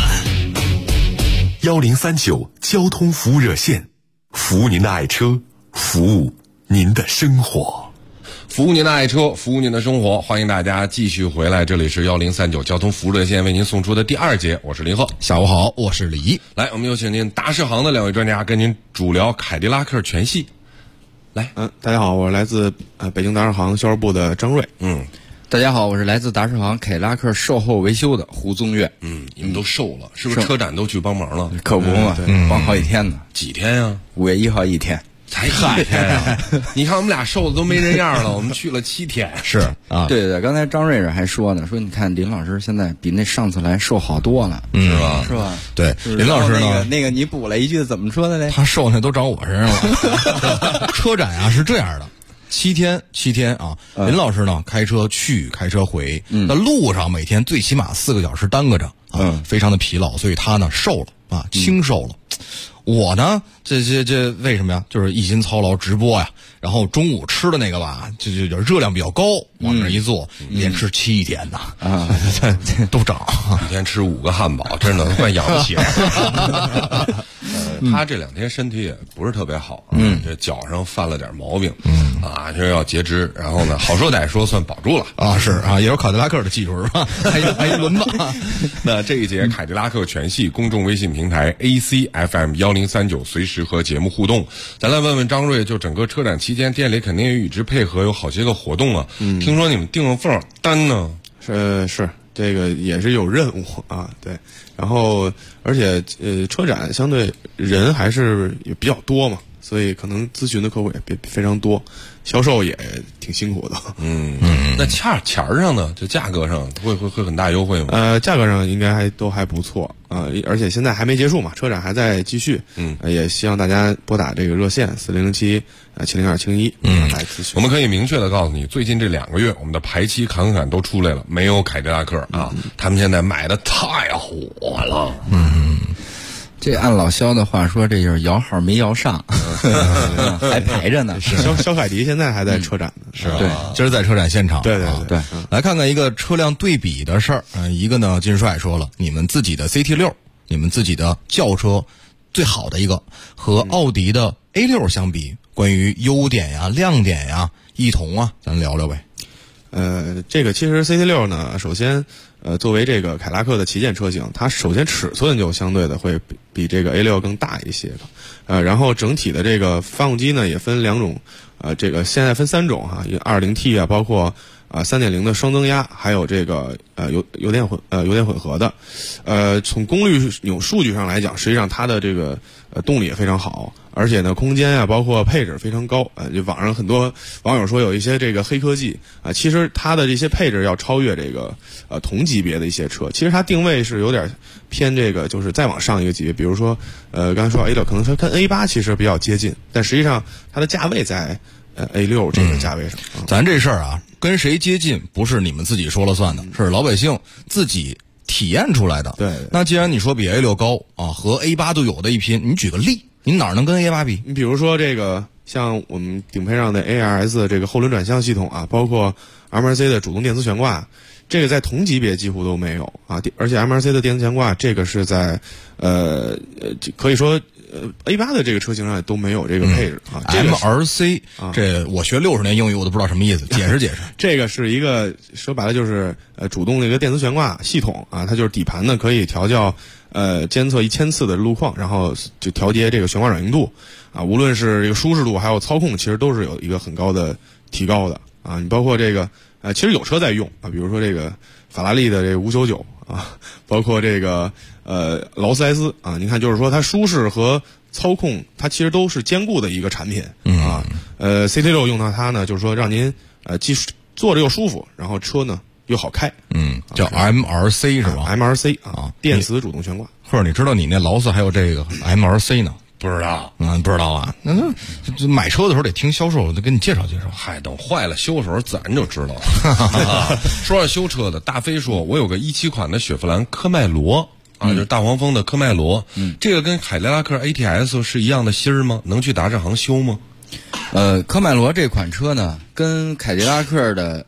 1039交通服务热线，服务您的爱车，服务您的生活， 服务您的爱车，服务您的生活。欢迎大家继续回来，这里是1039交通服务热线为您送出的第2节，我是林鹤。 下午好，我是李一。 来，我们有请您达世行的2位专家跟您主聊凯迪拉克全系。来， 大家好，我是来自北京达世行销售部的张瑞。 大家好，我是来自达世行凯迪拉克售后维修的胡宗岳。 你们都瘦了，是不是车展都去帮忙了？ 可不嘛，帮好几天呢。 几天呀 ？5月1号1天。 才1天啊！你看我们俩瘦的都没人样了，我们去了7天。 是啊，对，刚才张瑞还说呢，说你看林老师现在比那上次来瘦好多了， 是吧？ 是吧？ 对，林老师呢？ 那个你补了一句怎么说的呢？ 他瘦那都长我身上了。车展啊是这样的，7天啊，林老师呢开车去开车回，那路上每天最起码4个小时耽搁着啊，非常的疲劳，所以他呢瘦了啊，轻瘦了。我呢，这为什么呀？就是一心操劳直播呀，然后中午吃的那个吧，就热量比较高，往那一坐，一连吃7天呐，都长， 一天吃5个汉堡，真的快养不起来。他这2天身体也不是特别好，这脚上犯了点毛病，这要截肢，然后呢，好说歹说算保住了啊，是啊，也有凯迪拉克的技术是吧？还一轮子。 那这一节凯迪拉克全系公众微信平台 ACFM1039随时和节目互动，咱来问问张瑞，就整个车展期间店里肯定也与之配合有好些个活动啊，听说你们订了份单呢？ 是这个也是有任务啊，对，然后而且车展相对人还是也比较多嘛，所以可能咨询的客户也非常多，销售也挺辛苦的。 那钱上呢，就价格上会很大优惠吗？ 价格上应该都还不错啊，而且现在还没结束嘛，车展还在继续。也希望大家拨打这个热线4007-702-701来咨询。 我们可以明确的告诉你，最近这2个月，我们的排期侃侃都出来了，没有凯迪拉克啊，他们现在买的太火了。 这按老肖的话说，这就是摇号没摇上，还排着呢。 肖凯迪现在还在车展呢， 是吧？对，今儿在车展现场。 对， 来看看一个车辆对比的事儿。一个呢，金帅说了，你们自己的 CT6，你们自己的轿车最好的一个和奥迪的 A6 相比，关于优点呀、亮点呀、异同啊，咱聊聊呗。 这个其实 CT6 呢，首先作为这个凯迪拉克的旗舰车型，它首先尺寸就相对的会比这个 A6 更大一些的，然后整体的这个发动机呢也分2种，这个现在分3种哈，2.0T 啊，包括3.0的双增压，还有这个油电混合的，从功率数据上来讲，实际上它的这个动力也非常好，而且呢空间啊包括配置非常高，就网上很多网友说有一些这个黑科技啊，其实它的这些配置要超越这个同级别的一些车，其实它定位是有点偏这个就是再往上一个级别，比如说刚才说 A6 可能它跟 A8 其实比较接近，但实际上它的价位在A6 这个价位上。 咱这事儿啊，跟谁接近不是你们自己说了算的，是老百姓自己体验出来的。 对， 那既然你说比 A6 高啊，和 A8 都有的一拼，你举个例，你哪能跟 A8 比？ 你比如说这个像我们顶配上的 ARS 这个后轮转向系统啊，包括 MRC 的主动电磁悬挂，这个在同级别几乎都没有啊。而且 MRC 的电磁悬挂，这个是在可以说A8 的这个车型上都没有这个配置啊。 MRC 这我学60年英语我都不知道什么意思，解释解释。 这个是一个说白了就是主动的一个电磁悬挂系统啊，它就是底盘呢可以调校监测1000次的路况，然后就调节这个悬挂软硬度啊，无论是这个舒适度还有操控，其实都是有一个很高的提高的啊。你包括这个其实有车在用啊，比如说这个法拉利的这个599啊，包括这个劳斯莱斯啊，你看就是说它舒适和操控它其实都是兼顾的一个产品啊。CT6 用到它呢，就是说让您既坐着又舒服，然后车呢又好开。 叫 MRC 是吧 ？MRC 啊，电磁主动悬挂。 或者你知道你那劳斯还有这个 MRC 呢？ 不知道， 不知道啊？那买车的时候得听销售得跟你介绍介绍。 嗨，等坏了修的时候自然就知道了。说到修车的，大飞说，我有个17款的雪佛兰科迈罗啊，就是大黄蜂的科迈罗，这个跟凯迪拉克 ATS 是一样的芯儿吗？能去达世行修吗？ 科迈罗这款车呢，跟凯迪拉克的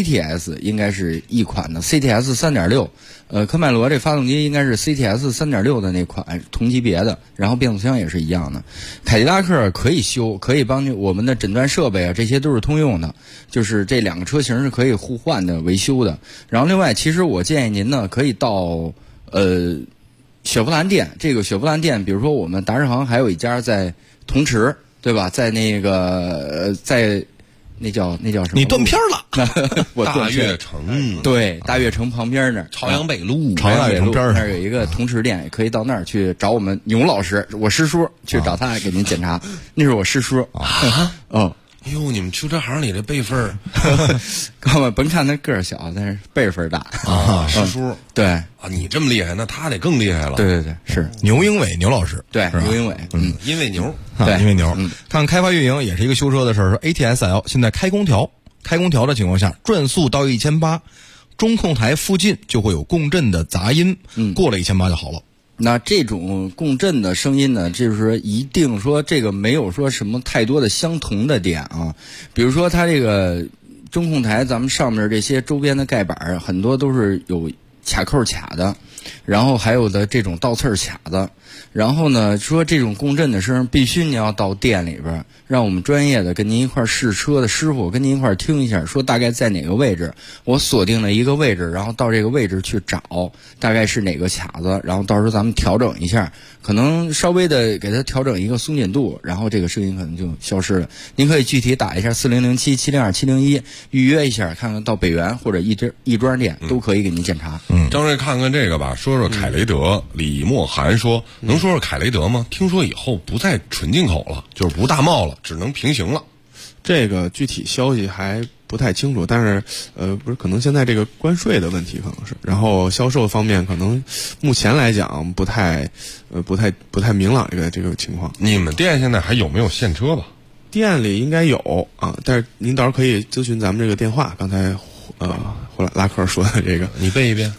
CTS 应该是一款的 CTS 3.6。科迈罗这发动机应该是 CTS 3.6 的那款同级别的，然后变速箱也是一样的。凯迪拉克可以修，可以帮我们的诊断设备啊，这些都是通用的，就是这两个车型是可以互换的维修的。然后另外，其实我建议您呢，可以到雪佛兰店，这个雪佛兰店，比如说我们达世行还有一家在同池，对吧？在那个在那叫什么？ 你断片了。 我大悦城， 对，大悦城旁边那儿， 朝阳北路， 朝阳北路那儿有一个同池店，可以到那儿去找我们牛老师，我师叔去找他给您检查。那是我师叔啊。 哦， 哟，你们修车行里这辈分儿， 哥们甭看他个儿小，但是辈分大啊。师叔， 对啊，你这么厉害，那他得更厉害了。 对，是牛英伟牛老师， 对，牛英伟， 因为牛， 对， 因为牛。看开发运营也是一个修车的事儿，说 ATS-L 现在开空调的情况下，转速到1800，中控台附近就会有共振的杂音，过了1800就好了。 那这种共振的声音呢，就是说一定说这个没有说什么太多的相同的点啊，比如说它这个中控台，咱们上面这些周边的盖板很多都是有卡扣卡的，然后还有的这种倒刺卡的。然后呢，说这种共振的声必须你要到店里边，让我们专业的跟您一块试车的师傅跟您一块听一下，说大概在哪个位置，我锁定了一个位置，然后到这个位置去找大概是哪个卡子，然后到时候咱们调整一下，可能稍微的给它调整一个松紧度，然后这个声音可能就消失了。您可以具体打一下4007-702-701预约一下，看看到北园或者亦庄店都可以给您检查。 张瑞看看这个吧，说说凯雷德。李默涵说，能说说凯雷德吗？听说以后不再纯进口了，就是不大贸了，只能平行了。 这个具体消息还不太清楚，但是不是，可能现在这个关税的问题可能是，然后销售方面可能目前来讲不太明朗这个情况。 你们店现在还有没有现车吧？ 店里应该有啊，但是您到时候可以咨询咱们这个电话，刚才胡拉克说的这个， 你背一遍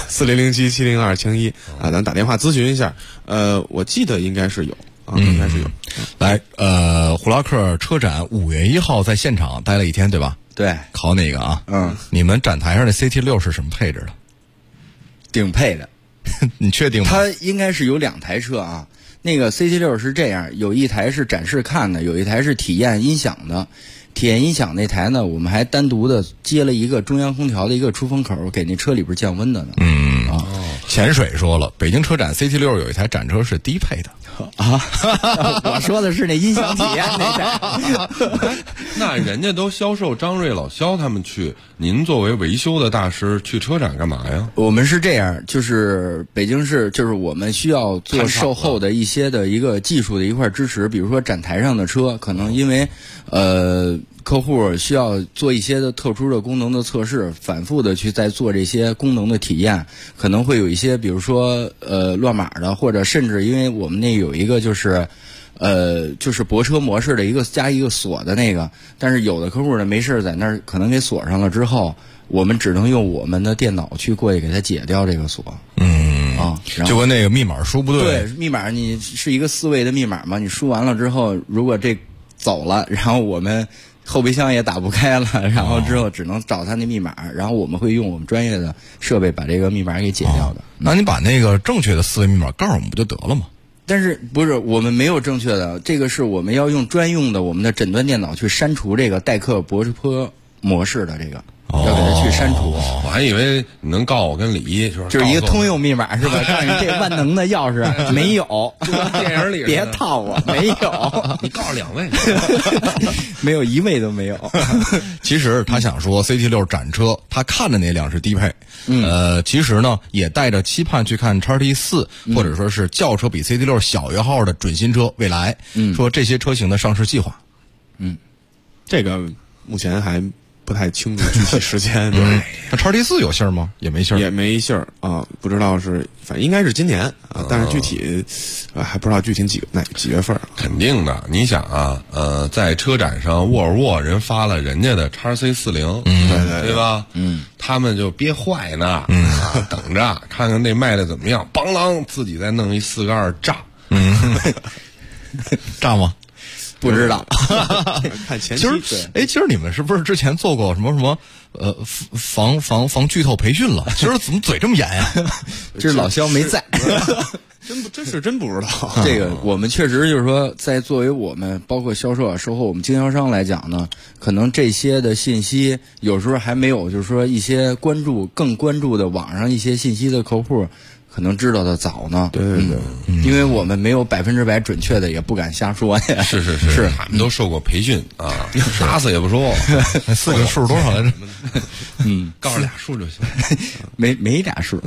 4007-702-701啊，咱打电话咨询一下。我记得应该是有啊，应该是有。 来，胡拉克车展5月1号在现场待了一天，对吧？ 对， 考哪个啊？你们展台上的 CT6 是什么配置的？ 顶配的。 你确定吗？ 它应该是有2台车啊。那个 CT6 是这样，有一台是展示看的，有一台是体验音响的。体验音响那台呢，我们还单独的接了一个中央空调的一个出风口，给那车里边降温的呢。 潜水说了，北京车展 CT6 有一台展车是低配的啊，我说的是那音响体验那台。 那人家都销售张瑞老肖他们去，您作为维修的大师去车展干嘛呀？ 我们是这样，就是北京市，就是我们需要做售后的一些的一个技术的一块支持，比如说展台上的车，可能因为客户需要做一些的特殊的功能的测试，反复的去再做这些功能的体验，可能会有一些比如说乱码的，或者甚至因为我们那有一个就是泊车模式的一个加一个锁的那个，但是有的客户呢没事在那儿可能给锁上了之后，我们只能用我们的电脑去过去给它解掉这个锁。 就跟那个密码输不对， 密码你是一个4位的密码嘛，你输完了之后，如果这走了，然后我们后备箱也打不开了，然后之后只能找他那密码，然后我们会用我们专业的设备把这个密码给解掉的。 那你把那个正确的4位密码告诉我们不就得了吗？ 但是不是我们没有正确的，这个是我们要用专用的我们的诊断电脑去删除这个代客博波模式的这个。要给他去删除， 我还以为你能告我跟李一， 就是一个通用密码是吧？告诉你这万能的钥匙没有， 就跟电影里别套我，没有， 你告诉2位， 没有1位都没有。 其实他想说 CT6 展车，他看的那辆是低配，其实呢也带着期盼去看 XT4，或者说是轿车比 CT6 小1号的准新车未来，说这些车型的上市计划， 这个目前还不太清楚具体时间。 那XT4有信儿吗？也没信儿， 也没信儿啊，不知道是，反正应该是今年啊，但是具体还不知道具体几月份。 肯定的，你想啊，在车展上，沃尔沃人发了人家的 XC40，对吧？他们就憋坏呢，等着看看那卖的怎么样，邦啷自己再弄一4个2炸， 炸吗？ 不知道， 看前期。 其实你们是不是之前做过什么防剧透培训了？其实怎么嘴这么严呀？ 这是老肖没在， 真不知道。 这个我们确实就是说，在作为我们包括销售啊、售后我们经销商来讲呢，可能这些的信息有时候还没有，就是说一些更关注的网上一些信息的客户。可能知道的早呢， 对， 因为我们没有100%准确的，也不敢瞎说呀。 是，他们都受过培训啊，打死也不说。 4个数多少来着？ 告诉俩数就行。 没俩数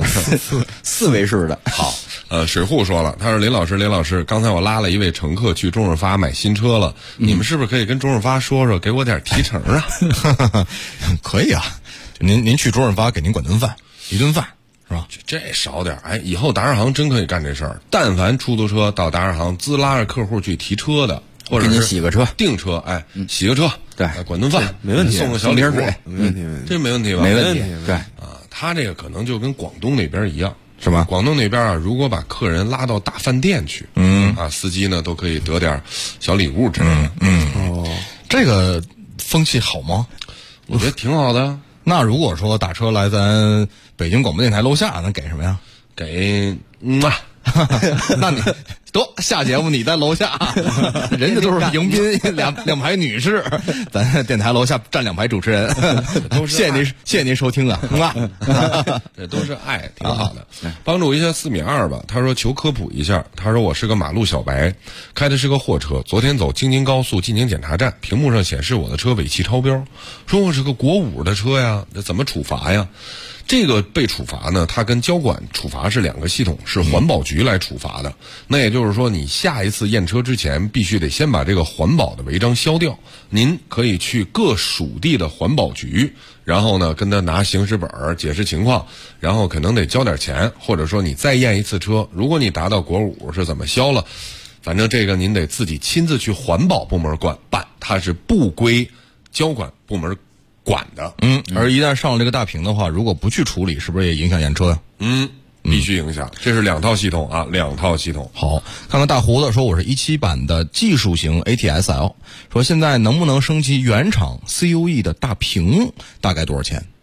，4位数的。 好，水户说了，他说林老师，刚才我拉了一位乘客去中日发买新车了，你们是不是可以跟中日发说，给我点提成啊？ 可以啊，您去中日发给您管顿饭，1顿饭。是吧？ 这少点以后达世行真可以干这事儿。但凡出租车到达世行滋拉着客户去提车的，或者是洗个车、 订车，洗个车， 对， 管顿饭， 没问题， 送个小礼物， 没问题， 这没问题吧？ 没问题，对他这个可能就跟广东那边一样，是吧？广东那边啊，如果把客人拉到大饭店去，司机呢都可以得点小礼物之类的。 这个风气好吗？ 我觉得挺好的。 那如果说打车来咱北京广播电台楼下，那给什么呀？ 给那你得下节目你在楼下，人家都是迎宾两排女士，咱电台楼下站2排主持人，谢谢您收听啊， 这都是爱，挺好的，帮助一下4.2米吧。他说求科普一下，他说我是个马路小白，开的是个货车，昨天走京津高速进行检查站，屏幕上显示我的车尾气超标，说我是个国5的车呀，这怎么处罚呀？这个被处罚呢，它跟交管处罚是2个系统，是环保局来处罚的。那也就是说，你下一次验车之前，必须得先把这个环保的违章消掉。您可以去各属地的环保局，然后呢，跟他拿行驶本解释情况，然后可能得交点钱，或者说你再验一次车，如果你达到国5是怎么消了，反正这个您得自己亲自去环保部门办，它是不归交管部门管的。 而一旦上了这个大屏的话，如果不去处理，是不是也影响验车呀？ 必须影响。这是2套系统啊，2套系统。 好，看看大胡子说我是17版的技术型 ATSL， 说现在能不能升级原厂 CUE 的大屏，大概多少钱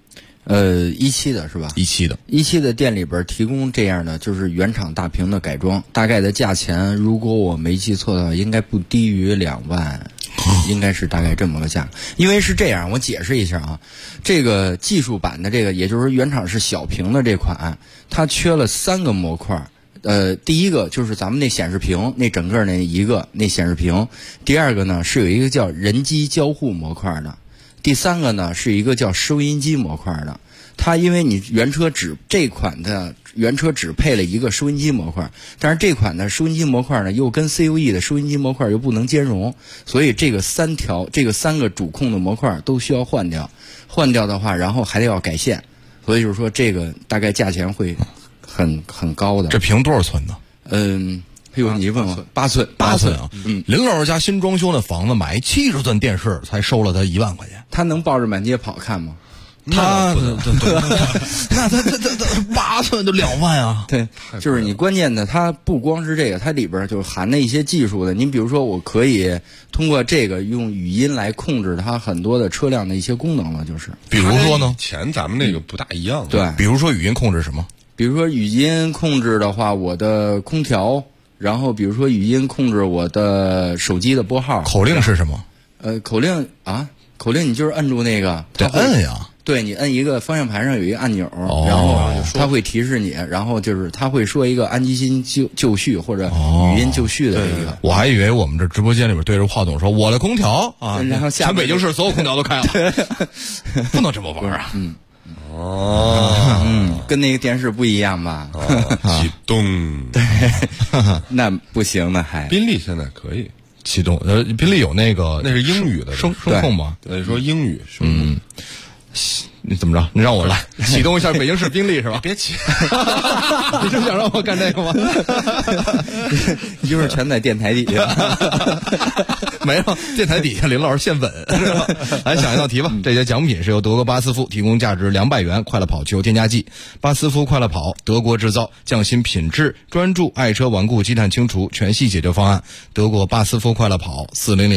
？17的是吧？17的店里边提供这样的，就是原厂大屏的改装，大概的价钱，如果我没记错的话，应该不低于2万。应该是大概这么个价，因为是这样，我解释一下啊，这个技术版的这个，也就是说原厂是小屏的这款，它缺了3个模块。第一个就是咱们那显示屏，那整个那显示屏。第二个呢是有一个叫人机交互模块的。第3个呢是一个叫收音机模块的。它因为你这款的原车只配了一个收音机模块，但是这款的收音机模块呢又跟 CUE 的收音机模块又不能兼容，所以这个3个主控的模块都需要换掉。换掉的话，然后还得要改线，所以就是说这个大概价钱会很高的。 这屏多少寸呢？ 你问我8寸啊。林老师家新装修那房子买70寸电视才收了他1万块钱， 他能抱着满街跑看吗？ 他那他8寸都2万啊！ 对，就是你关键的，它不光是这个，它里边就含了一些技术的。你比如说，我可以通过这个用语音来控制它很多的车辆的一些功能了，就是比如说呢， 以前咱们那个不大一样。 对， 比如说语音控制什么？ 比如说语音控制的话，我的空调，然后比如说语音控制我的手机的拨号。 口令是什么？ 口令你就是摁住那个， 得摁呀。 对，你摁一个方向盘上有一个按钮，然后它会提示你，然后就是它会说一个安吉星就绪或者语音就绪的这个。 我还以为我们这直播间里边对着话筒说我的空调啊， 然后全北京市所有空调都开了，不能这么玩啊。 跟那个电视不一样吧？ 启动， 对，那不行，那还宾利现在可以启动。宾利有那个那是英语的声控吗？ 对，说英语。 你怎么着？你让我来启动一下北京市宾利是吧？ 别起， 你是想让我干这个吗？ 一会儿全在电台底下， 没有电台底下林老师现稳是吧？来想一道题吧。这些奖品是由德国巴斯夫提供，价值200元快乐跑汽油添加剂。巴斯夫快乐跑，德国制造，匠心品质，专注爱车顽固积碳清除全系解决方案。德国巴斯夫快乐跑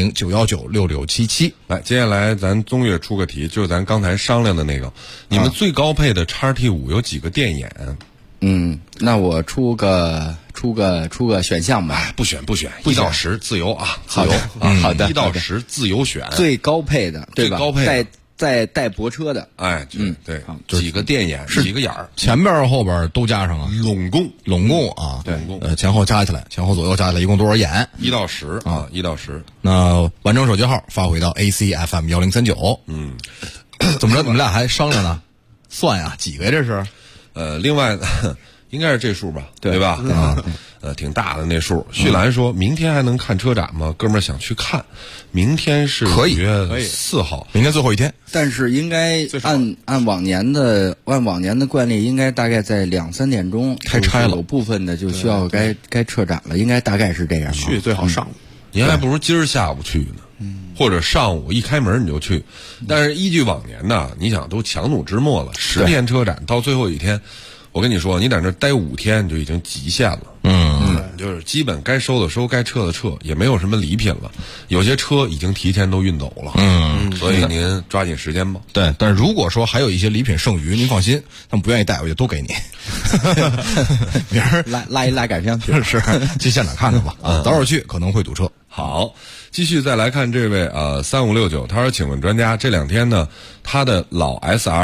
，400-919-6677。 来，接下来咱宗岳出个题，就是咱刚才商量的那个，你们最高配的 XT5 有几个电眼？ 那我出个选项吧。 不选，1到10自由啊，自由啊，好的， 1到10自由选。 最高配的，对吧？ 最高配的带泊车的， 对，几个电眼，几个眼儿， 前边后边都加上啊， 拢共啊， 对， 前后加起来，前后左右加起来一共多少眼 ？1到10啊，1到10。 那完整手机号发回到 ACFM1039。怎么着？你们俩还商量呢？算呀，几个呀？这是？ 另外应该是这数吧，对吧？挺大的那数。旭兰说明天还能看车展吗？哥们儿想去看，明天是5月4号， 明天最后一天。 但是应该按往年的惯例，应该大概在2-3点钟开拆了， 有部分的就需要该撤展了，应该大概是这样。 去最好上午， 您还不如今儿下午去呢。或者上午一开门你就去，但是依据往年呢，你想都强弩之末了，10天车展到最后一天，我跟你说，你在那待5天就已经极限了。就是基本该收的收，该撤的撤，也没有什么礼品了。有些车已经提前都运走了。所以您抓紧时间吧。 对，但是如果说还有一些礼品剩余，您放心，他们不愿意带，我就都给你。明儿拉一拉杆箱去， 是去现场看看吧。早点去可能会堵车。 好，继续再来看这位3569，他说：“请问专家，这2天呢，他的老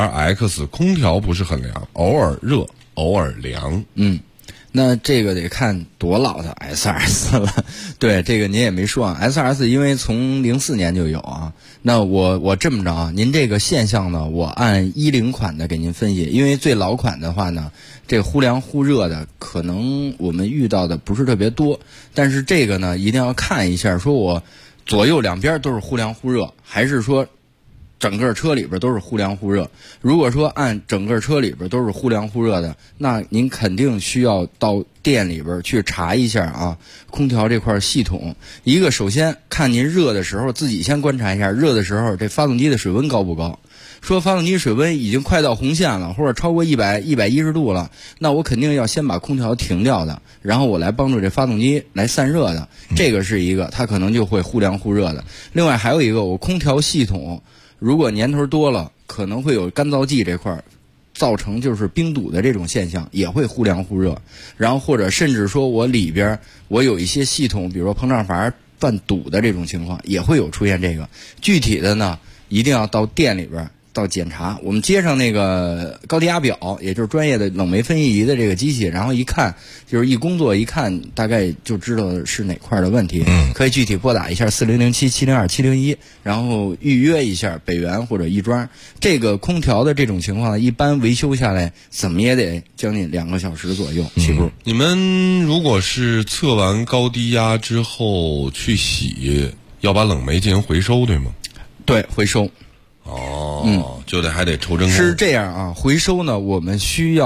SRX 空调不是很凉，偶尔热，偶尔凉。” 那这个得看多老的 SRS 了。对，这个您也没说啊。SRS 因为从04年就有啊。那我这么着啊，您这个现象呢，我按10款的给您分析。因为最老款的话呢，这忽凉忽热的可能我们遇到的不是特别多，但是这个呢一定要看一下，说我左右两边都是忽凉忽热，还是说整个车里边都是忽凉忽热。如果说按整个车里边都是忽凉忽热的，那您肯定需要到店里边去查一下啊，空调这块系统。一个首先看您热的时候，自己先观察一下，热的时候这发动机的水温高不高。说发动机水温已经快到红线了，或者超过110度了，那我肯定要先把空调停掉的，然后我来帮助这发动机来散热的。这个是一个，它可能就会忽凉忽热的。另外还有一个，我空调系统如果年头多了，可能会有干燥剂这块造成就是冰堵的这种现象，也会忽凉忽热。然后或者甚至说我里边我有一些系统，比如说膨胀阀断堵的这种情况，也会有出现这个。具体的呢，一定要到店里边到检查。我们接上那个高低压表，也就是专业的冷媒分析仪的这个机器，然后一看就是一工作一看，大概就知道是哪块的问题。可以具体拨打一下4007-702-701，然后预约一下北源或者亦庄。这个空调的这种情况，一般维修下来怎么也得将近2个小时左右起步。 你们如果是测完高低压之后去洗，要把冷媒进行回收，对吗？ 对，回收。 就还得抽真空。 是这样啊，回收呢，我们需要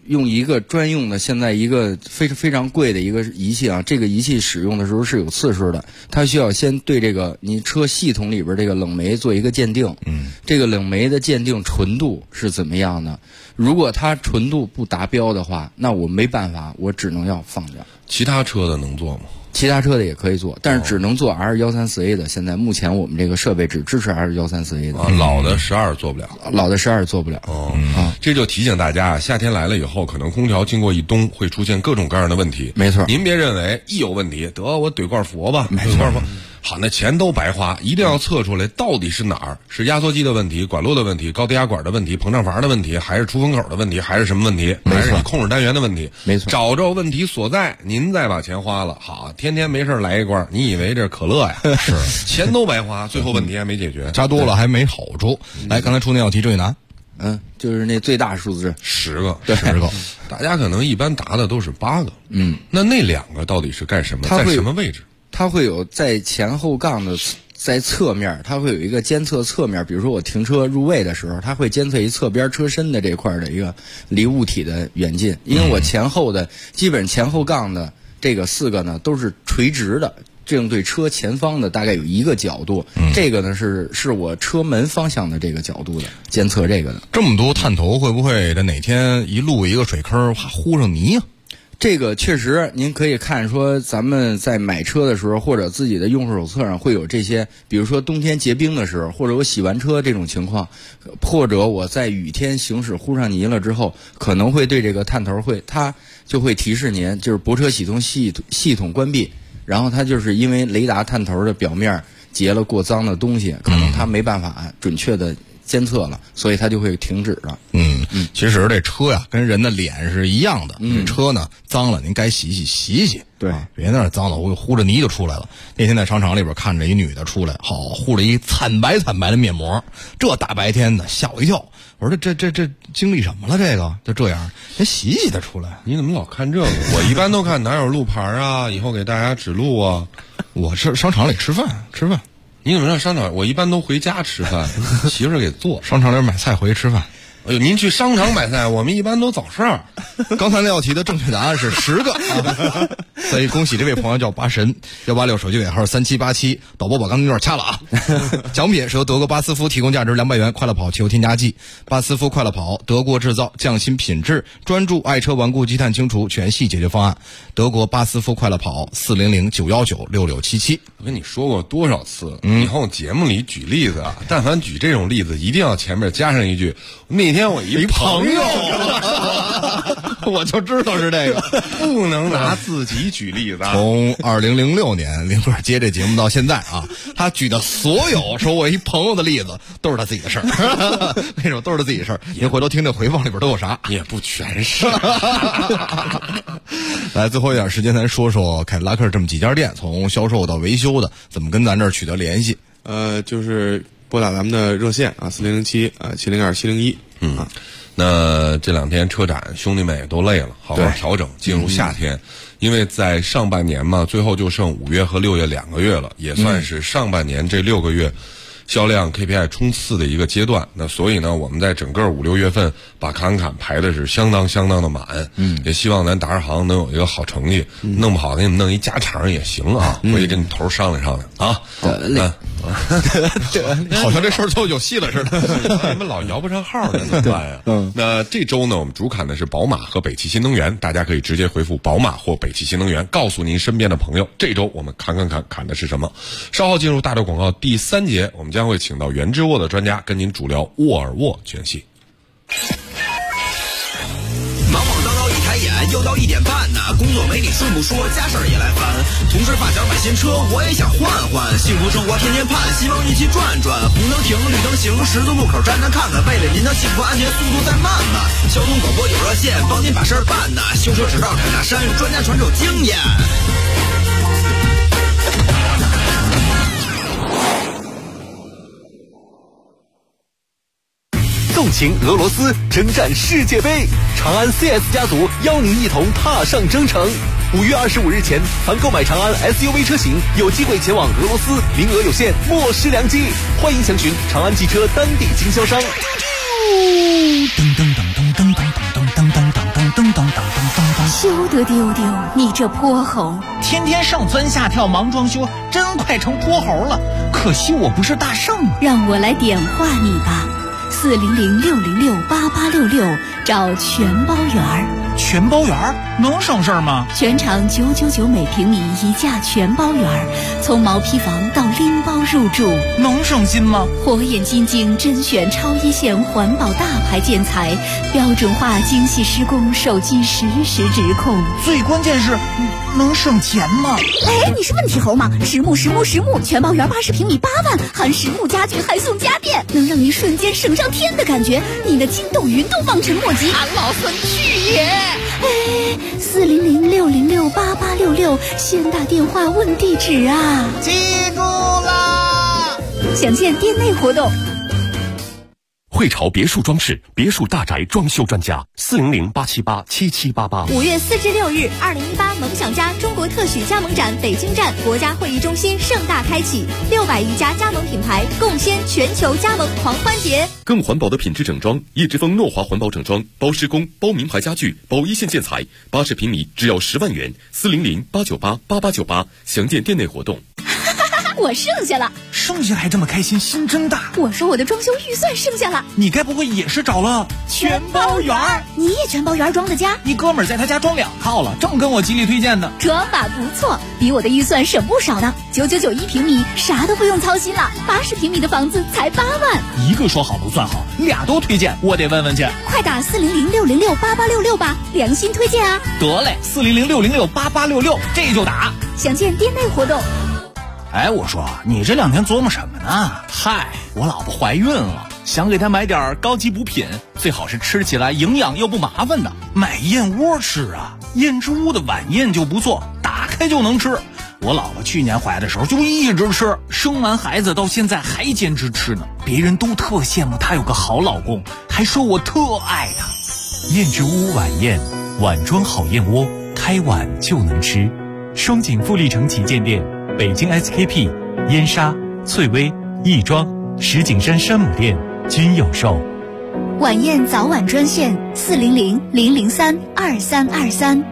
用一个专用的，现在一个非常贵的一个仪器啊，这个仪器使用的时候是有次数的，它需要先对这个你车系统里边这个冷媒做一个鉴定，这个冷媒的鉴定纯度是怎么样的？如果它纯度不达标的话，那我没办法，我只能要放掉。 其他车的能做吗？ 其他车的也可以做，但是只能做 R134A 的。现在目前我们这个设备只支持 R134A 的。 老的12做不了。 老的12做不了。 这就提醒大家，夏天来了以后，可能空调经过一冬会出现各种各样的问题。 没错。 您别认为一有问题，得我怼罐佛吧。没错。好，那钱都白花，一定要测出来到底是哪儿，是压缩机的问题、管路的问题、高低压管的问题、膨胀阀的问题，还是出风口的问题，还是什么问题？还是你控制单元的问题？ 没错。 找着问题所在，您再把钱花了。好，天天没事来一罐，你以为这可乐呀？ 是， 钱都白花，最后问题还没解决， 加多了还没好处。来，刚才出那道题，郑宇南。 就是那最大数字 10个， 对 10个。 大家可能一般答的都是8个。那2个到底是干什么？在什么位置？ 它会有在前后杠的，在侧面，它会有一个监测侧面。比如说我停车入位的时候，它会监测一侧边车身的这块的一个离物体的远近。因为我前后的基本前后杠的这个4个呢都是垂直的，正对车前方的大概有一个角度。这个呢是我车门方向的这个角度的监测这个的。 这么多探头，会不会这哪天一路一个水坑，怕糊上泥呀？ 这个确实，您可以看说咱们在买车的时候，或者自己的用户手册上会有这些，比如说冬天结冰的时候，或者我洗完车这种情况，或者我在雨天行驶糊上泥了之后，可能会对这个探头它就会提示您，就是泊车系统关闭，然后它就是因为雷达探头的表面结了过脏的东西，可能它没办法准确的监测了，所以它就会停止了。 其实这车呀跟人的脸是一样的，这车呢脏了您该洗一洗。 对， 别那儿脏了，我糊着泥就出来了。那天在商场里边看着一女的出来，好糊了一惨白的面膜，这大白天的吓我一跳。我说这经历什么了？这个就这样，先洗一洗再出来。 你怎么老看这个？我一般都看哪有路牌啊，以后给大家指路啊。 我是商场里吃饭。 你怎么上商场？我一般都回家吃饭，媳妇儿给做。 商场里买菜回去吃饭。 哎呦，您去商场买菜，我们一般都早市。 刚才那道题的正确答案是10个。所以恭喜这位朋友叫八神186，手机尾号3787。导播把刚那段掐了啊。奖品是由德国巴斯夫提供价值200元快乐跑汽油添加剂。巴斯夫快乐跑，德国制造，匠心品质，专注爱车顽固积碳清除全系解决方案。德国巴斯夫快乐跑400-919-6677。 我跟你说过多少次，以后节目里举例子啊，但凡举这种例子，一定要前面加上一句：那天我一朋友， 我就知道是这个， 不能拿自己举例子。 从2006年林哥接这节目到现在啊，他举的所有说我一朋友的例子，都是他自己的事儿。为什么都是他自己的事儿？您回头听这回放里边都有啥？ 也不全是。 来，最后一点时间，咱说说凯迪拉克这么几家店，从销售到维修的，怎么跟咱这儿取得联系？ 就是拨打咱们的热线啊，4007-702-701。 那这2天车展，兄弟们也都累了，好好调整，进入夏天。因为在上半年嘛，最后就剩5月和6月2个月了，也算是上半年这6个月销量 KPI 冲刺的一个阶段。那所以呢，我们在整个5、6月份把侃排的是相当的满。也希望咱达世行能有一个好成绩，弄不好给你们弄一加长也行啊，回去跟你头商量啊。 好像这事儿就有戏了似的。 你们老摇不上号的怎么办呀？那这周呢，我们主侃的是宝马和北汽新能源，大家可以直接回复宝马或北汽新能源，告诉您身边的朋友，这周我们侃的是什么。稍后进入大周广告第3节，我们将会请到原智沃的专家跟您主聊沃尔沃全系。 忙忙叨叨一抬眼，又到1点半呢，工作没你顺不说，家事儿也来烦。同事发小买新车，我也想换换，幸福生活天天盼，希望一起转转。红灯停，绿灯行，十字路口站站看看，为了您的幸福安全，速度再慢慢。交通广播有热线，帮您把事儿办呢。修车指导侃大山，专家传授经验。 纵情俄罗斯，征战世界杯，长安 CS 家族邀您一同踏上征程。5月25日前，凡购买长安 SUV 车型，有机会前往俄罗斯，名额有限，莫失良机。欢迎详询长安汽车当地经销商。噔噔噔噔噔噔噔噔噔噔噔。 噔噔噔噔噔噔。 休得丢丢，你这泼猴！ 天天上蹿下跳忙装修，真快成泼猴了。可惜我不是大圣啊。 让我来点化你吧，400-606-8866，找全包园儿。 全包园儿能省事儿吗？ 全场999每平米一价全包园儿，从毛坯房到拎包入住， 能省心吗？ 火眼金睛甄选超一线环保大牌建材，标准化精细施工，手机实时直控。 最关键是能省钱吗？ 哎，你是问题猴吗？实木全包园80平米8万，含实木家具还送家电，能让你瞬间省上天的感觉，你的筋斗云都望尘莫及。 俺老孙去也！ 哎，400-606-8866，先打电话问地址啊！ 记住啦！ 详见店内活动。 汇潮别墅装饰，别墅大宅装修专家，400-878-7788。 5月4至6日，2018梦想家中国特许加盟展北京站国家会议中心盛大开启，600余家加盟品牌贡献全球加盟狂欢节。 更环保的品质整装，叶之峰诺华环保整装，包施工、包名牌家具、包一线建材，80平米只要10万元，400-898-8898，详见店内活动。 我剩下了， 剩下还这么开心，心真大。 我说我的装修预算剩下了， 你该不会也是找了全包园？你也全包园装的家？ 一哥们儿在他家装2套了，正跟我极力推荐呢。 装法不错，比我的预算省不少呢。9991平米，啥都不用操心了，80平米的房子才8万。 一个说好不算好，俩都推荐，我得问问去。 快打400-606-8866吧，良心推荐啊！ 得嘞，400-606-8866，这就打。 详见店内活动。 哎，我说你这2天琢磨什么呢？嗨，我老婆怀孕了，想给她买点高级补品，最好是吃起来营养又不麻烦的。买燕窝吃啊，燕之屋的晚宴就不错，打开就能吃。我老婆去年怀的时候就一直吃，生完孩子到现在还坚持吃呢。别人都特羡慕她有个好老公，还说我特爱她。 燕之屋晚宴，碗装好燕窝，开碗就能吃。双井富力城旗舰店。北京 SKP、燕莎、翠微、亦庄、石景山山姆店均有售。 晚宴早晚专线400-003-2323。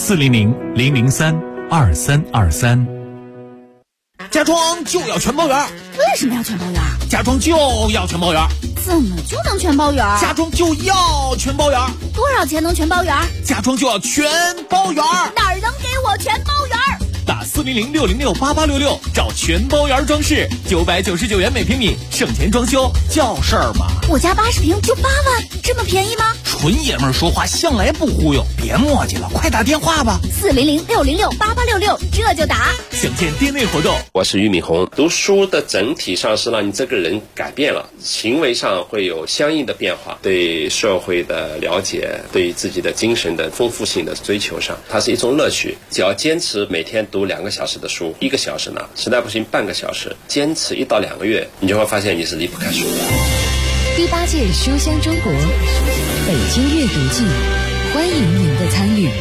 400-003-2323。 家装就要全包园。 为什么要全包园？ 家装就要全包园。 怎么就能全包园？ 家装就要全包园。 多少钱能全包园？ 家装就要全包园。 哪儿能给我全包园？ 打400-606-8866，找全包园装饰，999元每平米，省钱装修叫事儿嘛。 我家80平就8万，这么便宜吗？ 纯爷们儿说话向来不忽悠，别磨叽了，快打电话吧。 400-606-8866，这就打。 详见店内活动。 我是俞敏洪。读书的整体上是让你这个人改变了，行为上会有相应的变化，对社会的了解，对自己的精神的丰富性的追求上，它是一种乐趣。只要坚持每天读2个小时的书，1个小时呢，实在不行半个小时，坚持1到2个月，你就会发现你是离不开书的。 第8届书香中国北京阅读季，欢迎您的参与。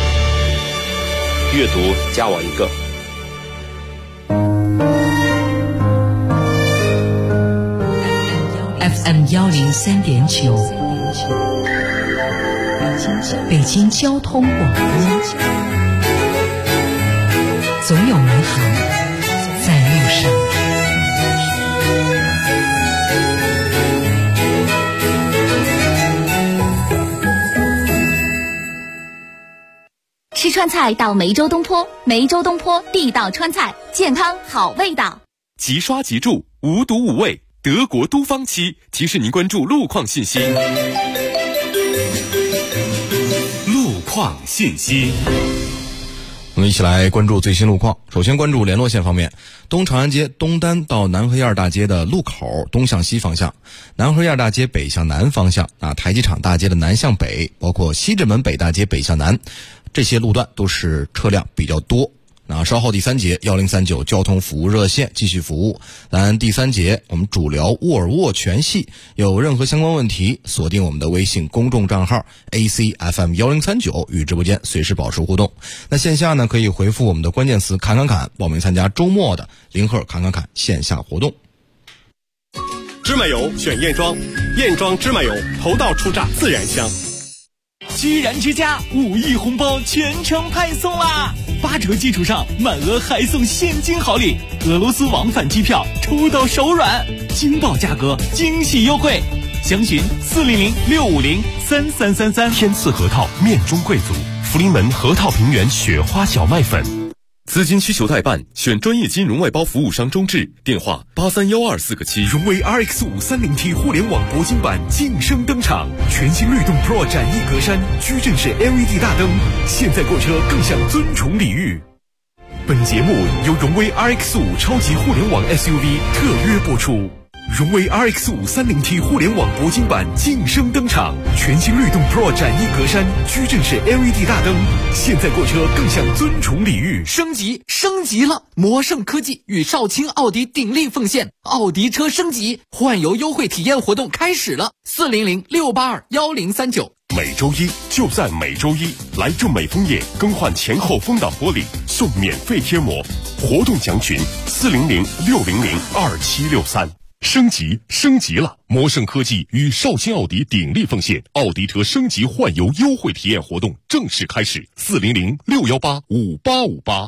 阅读加我1个。 FM 103.9，北京交通广播，总有美好在路上。 吃川菜到梅州东坡，梅州东坡地道川菜，健康好味道。 即刷即住，无毒无味，德国都方漆提示您关注路况信息。路况信息。 我们一起来关注最新路况。首先关注联络线方面，东长安街东单到南河沿大街的路口东向西方向，南河沿大街北向南方向，台机场大街的南向北，包括西直门北大街北向南，这些路段都是车辆比较多。稍后第3节1039交通服务热线继续服务。咱第3节我们主聊沃尔沃全系，有任何相关问题，锁定我们的微信公众账号 ACFM1039，与直播间随时保持互动。那线下呢，可以回复我们的关键词侃侃侃，报名参加周末的零赫侃侃侃线下活动。 芝麻油选燕庄，燕庄芝麻油头道出榨自然香。 居然之家5亿红包全程派送啦！8折基础上满额还送现金好礼，俄罗斯往返机票抽到手软，惊爆价格，惊喜优惠，详询400-650-3333。 天赐核桃面中贵族，福临门核桃平原雪花小麦粉。 资金需求代办，选专业金融外包服务商中智，电话831247个7。 荣威 RX 530T 互联网铂金版晋升登场，全新律动 Pro 展翼格栅，矩阵式 LED 大灯，现在购车更享尊崇礼遇。本节目由荣威 RX 5超级互联网 SUV 特约播出。荣威 RX 530T 互联网铂金版晋升登场，全新律动 Pro 展翼格栅，矩阵式 LED 大灯，现在购车更享尊崇礼遇。 升级了！魔盛科技与少卿奥迪鼎力奉献，奥迪车升级换油优惠体验活动开始了，400-682-1039。 每周一就在每周一，来正美枫叶更换前后风挡玻璃送免费贴膜，活动详询400-600-2763。升级了！魔盛科技与少卿奥迪鼎力奉献，奥迪车升级换油优惠体验活动正式开始，400-618-5858。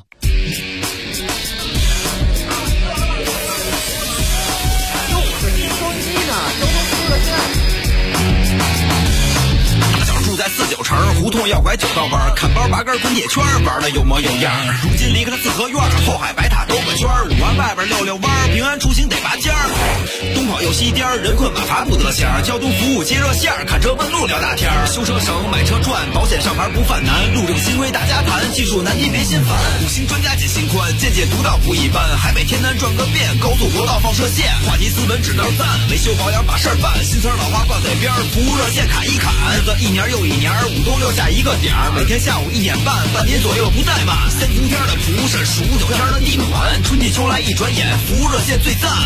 在49城胡同要拐9道弯，看包拔根滚铁圈，玩的有模有样。如今离开了四合院，后海白塔兜个圈，5环外边溜弯，平安出行得拔尖儿。东跑右西颠，人困马乏不得闲。交通服务接热线，看车问路聊大天。修车省买车赚，保险上牌不犯难。路政新规大家谈，技术难题别心烦。5星专家解心宽，见解独到不一般。海北天南转个遍，高速国道放射线。话题斯文只道赞，维修保养把事儿办。新词老话挂嘴边，服务热线砍一砍。日子一年又一年，5都留下一个点儿，每天下午1点半，半年左右不怠慢。3伏天的蒲是数9天的地暖，春季秋来一转眼，服务热线最赞。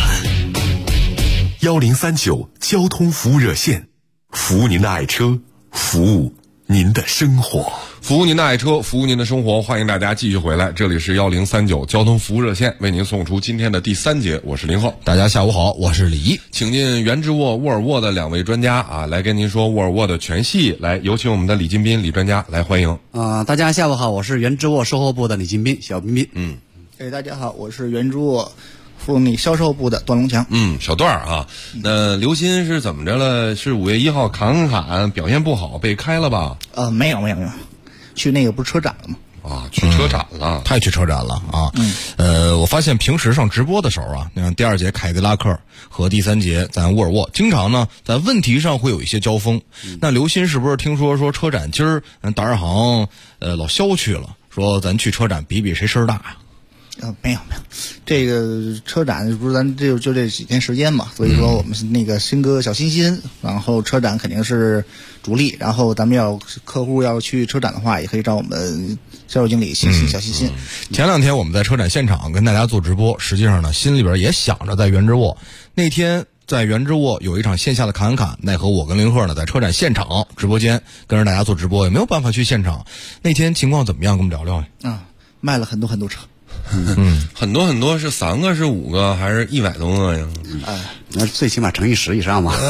1039交通服务热线，服务您的爱车，服务您的生活。 服务您的爱车，服务您的生活，欢迎大家继续回来，这里是1039交通服务热线，为您送出今天的第3节，我是林浩。 大家下午好，我是李毅。 请进源之沃沃尔沃的2位专家啊，来跟您说沃尔沃的全系。来，有请我们的李金斌李专家来欢迎。 大家下午好，我是源之沃售后部的李金斌小彬彬。 大家好，我是源之沃服务销售部的段龙强。 小段啊，那刘鑫是怎么着了？是5月1号侃表现不好被开了吧？ 没有，去那个不是车展了吗？ 去车展了， 他也去车展了啊。我发现平时上直播的时候啊，你看第2节凯迪拉克和第3节咱沃尔沃，经常呢在问题上会有一些交锋。那刘鑫是不是听说车展今儿达尔行老肖去了，说咱去车展比谁声大呀？ 没有，这个车展不是咱就这几天时间嘛，所以说我们是那个新哥小心心，然后车展肯定是主力，然后咱们客户要去车展的话，也可以找我们销售经理小心心。 前2天我们在车展现场跟大家做直播，实际上呢心里边也想着在源之沃那天。在源之沃有一场线下的侃，奈何我跟林鹤呢在车展现场直播间跟着大家做直播，也没有办法去现场。那天情况怎么样？跟我们聊聊。 卖了很多车。 很多是3个是5个还是100多个呀？ 那最起码乘以10以上嘛。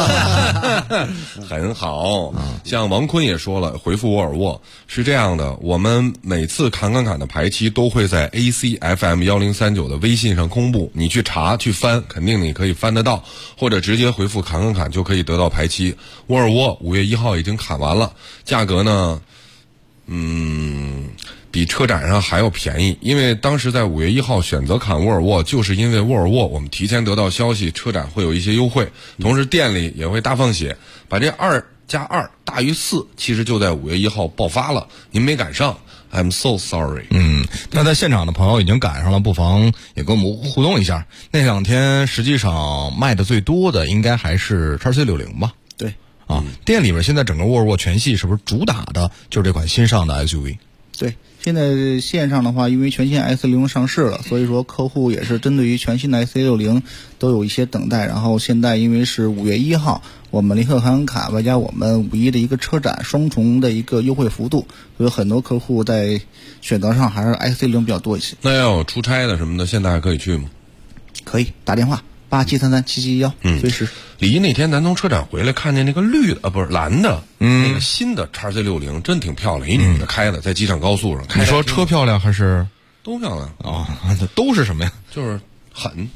很好。像王坤也说了，回复沃尔沃是这样的，我们每次侃的排期都会在 ACFM 1039的微信上公布，你去查去翻，肯定你可以翻得到，或者直接回复侃就可以得到排期。沃尔沃5月1号已经侃完了，价格呢比车展上还要便宜，因为当时在5月1号选择侃沃尔沃，就是因为沃尔沃我们提前得到消息车展会有一些优惠，同时店里也会大放血，把这2加2大于4，其实就在5月1号爆发了，您没赶上 I'm so sorry。 那在现场的朋友已经赶上了，不妨也跟我们互动一下。那2天实际上卖的最多的应该还是 XC60 吧？ 对店里边现在整个沃尔沃全系是不是主打的就是这款新上的 SUV？ 对，现在线上的话，因为全新 S60 上市了，所以说客户也是针对于全新的 S60 都有一些等待。然后现在因为是5月1号，我们林鹤侃外加我们5.1的一个车展双重的一个优惠幅度，所以很多客户在选择上还是 S60 比较多一些。 那要有出差的什么的，现在还可以去吗？ 可以打电话 87337711，随时。 李一那天咱从车展回来，看见那个绿的不是蓝的，那个新的XC60真挺漂亮，一女的开的，在机场高速上开。 你说车漂亮还是都漂亮啊？都是什么呀？ 就是狠，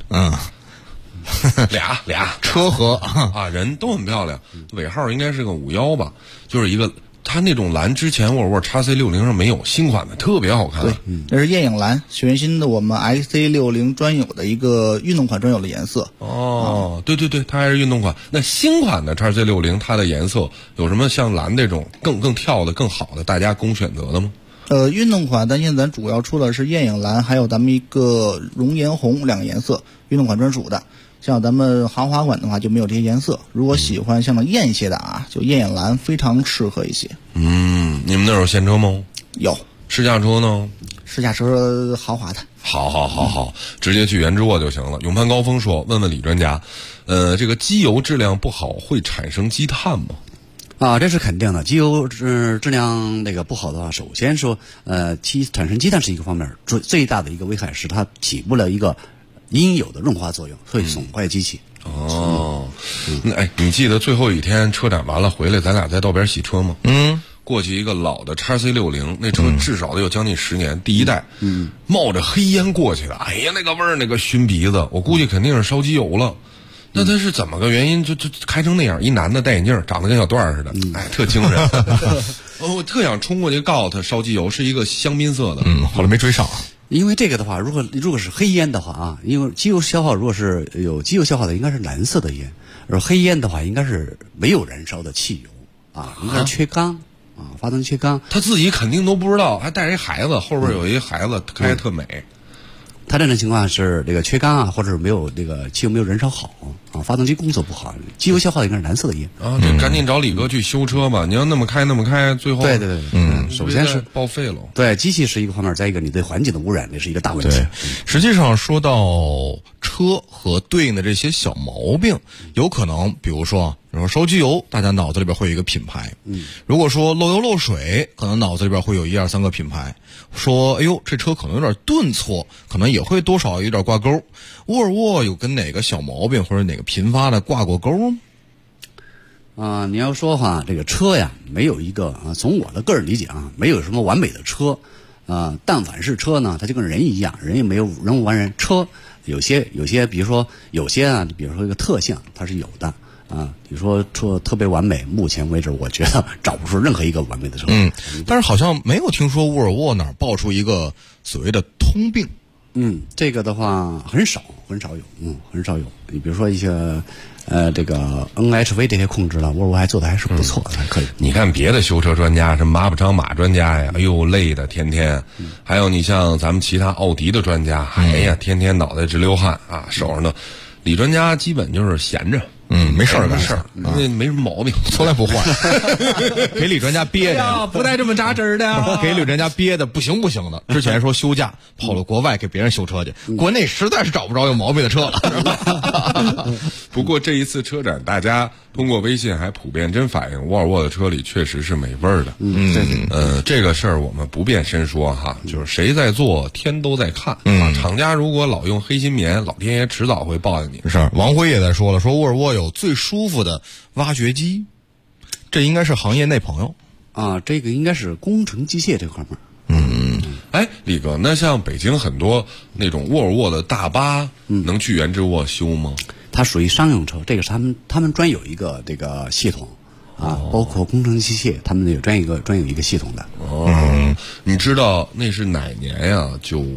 俩车和啊人都很漂亮，尾号应该是个51吧，就是一个。它那种蓝之前沃尔沃 XC60 上没有，新款的特别好看。 对，这是艳影蓝，全新的我们 XC60 专有的一个运动款专有的颜色。 哦，对，它还是运动款。那新款的 XC60 它的颜色有什么像蓝这种更跳的更好的大家供选择的吗？ 运动款，但现在咱主要出的是艳影蓝，还有咱们一个熔岩红两个颜色，运动款专属的。像咱们豪华款的话就没有这些颜色，如果喜欢像艳一些的啊，就艳影蓝非常适合一些。 你们那有现车吗？ 有。 试驾车呢？ 试驾车豪华的。 好，直接去原质沃就行了。永攀高峰说，问问李专家，这个机油质量不好会产生积碳吗？ 啊，这是肯定的。机油质量那个不好的话，首先说，产生积碳是一个方面，最大的一个危害是它起不了一个应有的润滑作用，会损坏机器。 那你记得最后一天车展完了回来，咱俩在道边洗车吗？过去一个老的 XC60，那车至少得有将近10年，第一代，冒着黑烟过去的，哎呀，那个味儿，那个熏鼻子，我估计肯定是烧机油了。那他是怎么个原因？就开成那样？一男的戴眼镜，长得跟小段儿似的，特精神。我特想冲过去告诉他烧机油，是一个香槟色的。 后来没追上。 因为这个的话，如果是黑烟的话啊，因为机油消耗，如果是有机油消耗的，应该是蓝色的烟，而黑烟的话，应该是没有燃烧的汽油啊，应该是缺缸啊，发动机缺缸。 他自己肯定都不知道，还带着一孩子，后边有一孩子开得特美。 他这种情况是这个缺缸啊，或者是没有这个汽油没有燃烧好啊，发动机工作不好，机油消耗的应该是蓝色的烟啊。对，赶紧找李哥去修车吧！你要那么开，最后对，首先是报废了。 对，机器是一个方面，再一个你对环境的污染，这是一个大问题。 对，实际上说到车和对应的这些小毛病，有可能比如说烧机油，大家脑子里边会有一个品牌。如果说漏油漏水，可能脑子里边会有1、2、3个品牌。说哎呦，这车可能有点顿挫，可能也会多少有点挂钩。沃尔沃有跟哪个小毛病或者哪个频发的挂过钩吗？你要说话，这个车呀，没有一个啊，从我的个人理解啊，没有什么完美的车但凡是车呢，它就跟人一样，人也没有人无完人。车有些，比如说有些啊，比如说一个特性，它是有的。比如说车特别完美，目前为止我觉得找不出任何一个完美的车。 但是好像没有听说沃尔沃哪儿爆出一个所谓的通病。 这个的话很少有，很少有。你比如说一些这个 NHV 这些控制了，沃尔沃还做的还是不错的，还可以。 你看别的修车专家，什么马补昌马专家呀，哎呦累的天天。还有你像咱们其他奥迪的专家，哎呀天天脑袋直流汗啊，手上的。李专家基本就是闲着。 没事儿， 那没什么毛病， 从来不换。给李专家憋的， 不带这么扎针的。 给李专家憋的不行的。之前说休假跑到国外给别人修车去，国内实在是找不着有毛病的车了。 不过这一次车展，大家通过微信还普遍真反映沃尔沃的车里确实是美味儿的。这个事儿我们不便深说哈，就是谁在做，天都在看。厂家如果老用黑心棉，老天爷迟早会报应你。 是，王辉也在说了，说沃尔沃有最舒服的挖掘机，这应该是行业内朋友啊，这个应该是工程机械这块面。 李哥，那像北京很多那种沃尔沃的大巴，能去原质沃修吗？ 它属于商用车，这个是他们专有一个这个系统啊，包括工程机械，他们有专有一个系统的。 你知道那是哪年呀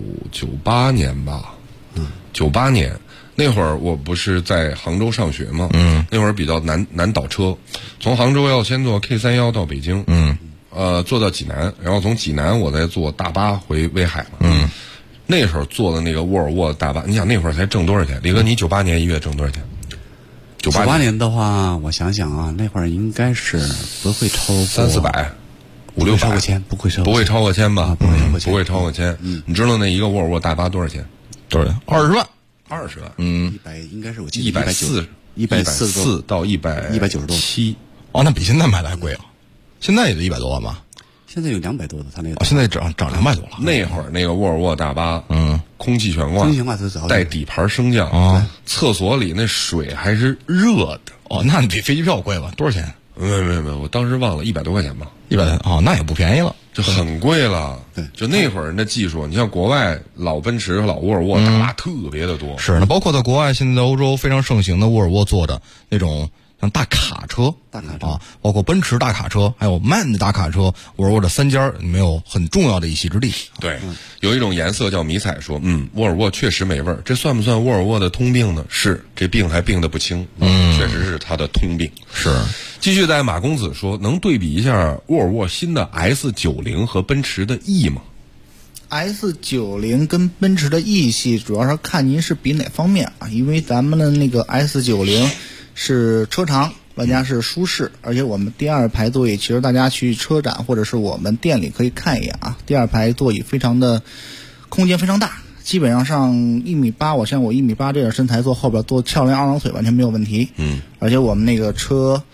？98年吧。98年。那会儿我不是在杭州上学吗？那会儿比较难倒车，从杭州要先坐 K31到北京，坐到济南，然后从济南我再坐大巴回威海嘛。那时候坐的那个沃尔沃的大巴，你想那会儿才挣多少钱？李哥，你98年一月挣多少钱 ？98年的话，我想想啊，那会儿应该是不会超过 300-400、500-600， 超过千，不会超过千吧？ 不会超过千。你知道那一个沃尔沃大巴多少钱？ 多少钱？20万。 20万 ，100应该是我记得 140到 190多 7。 那比现在买的还贵啊！现在也得100多万吧？ 现在有200多的，他那个现在涨200多了。 那会儿那个沃尔沃大巴， 空气悬挂，带底盘升降啊，厕所里那水还是热的。 哦，那你比飞机票贵吧？多少钱？ 没，我当时忘了100多块钱吧。 100多哦，那也不便宜了， 就很贵了。对，就那会儿人的技术，你像国外老奔驰和老沃尔沃打特别的多。 是呢，包括在国外，现在在欧洲非常盛行的沃尔沃做的那种像大卡车啊，包括奔驰大卡车，还有MAN的大卡车，沃尔沃的3家里面有很重要的一席之地。 对，有一种颜色叫迷彩，说沃尔沃确实没味儿，这算不算沃尔沃的通病呢？是，这病还病得不轻，确实是它的通病。 是。 继续在马公子说，能对比一下沃尔沃新的 S90和奔驰的 E 吗？ S90跟奔驰的 E 系主要是看您是比哪方面啊，因为咱们的那个 S90是车长，外加是舒适，而且我们第2排座椅，其实大家去车展或者是我们店里可以看一眼啊，第2排座椅非常的空间非常大，基本上上1.8米，我像我1.8米这样身材坐后边坐翘连2郎腿完全没有问题。而且我们那个车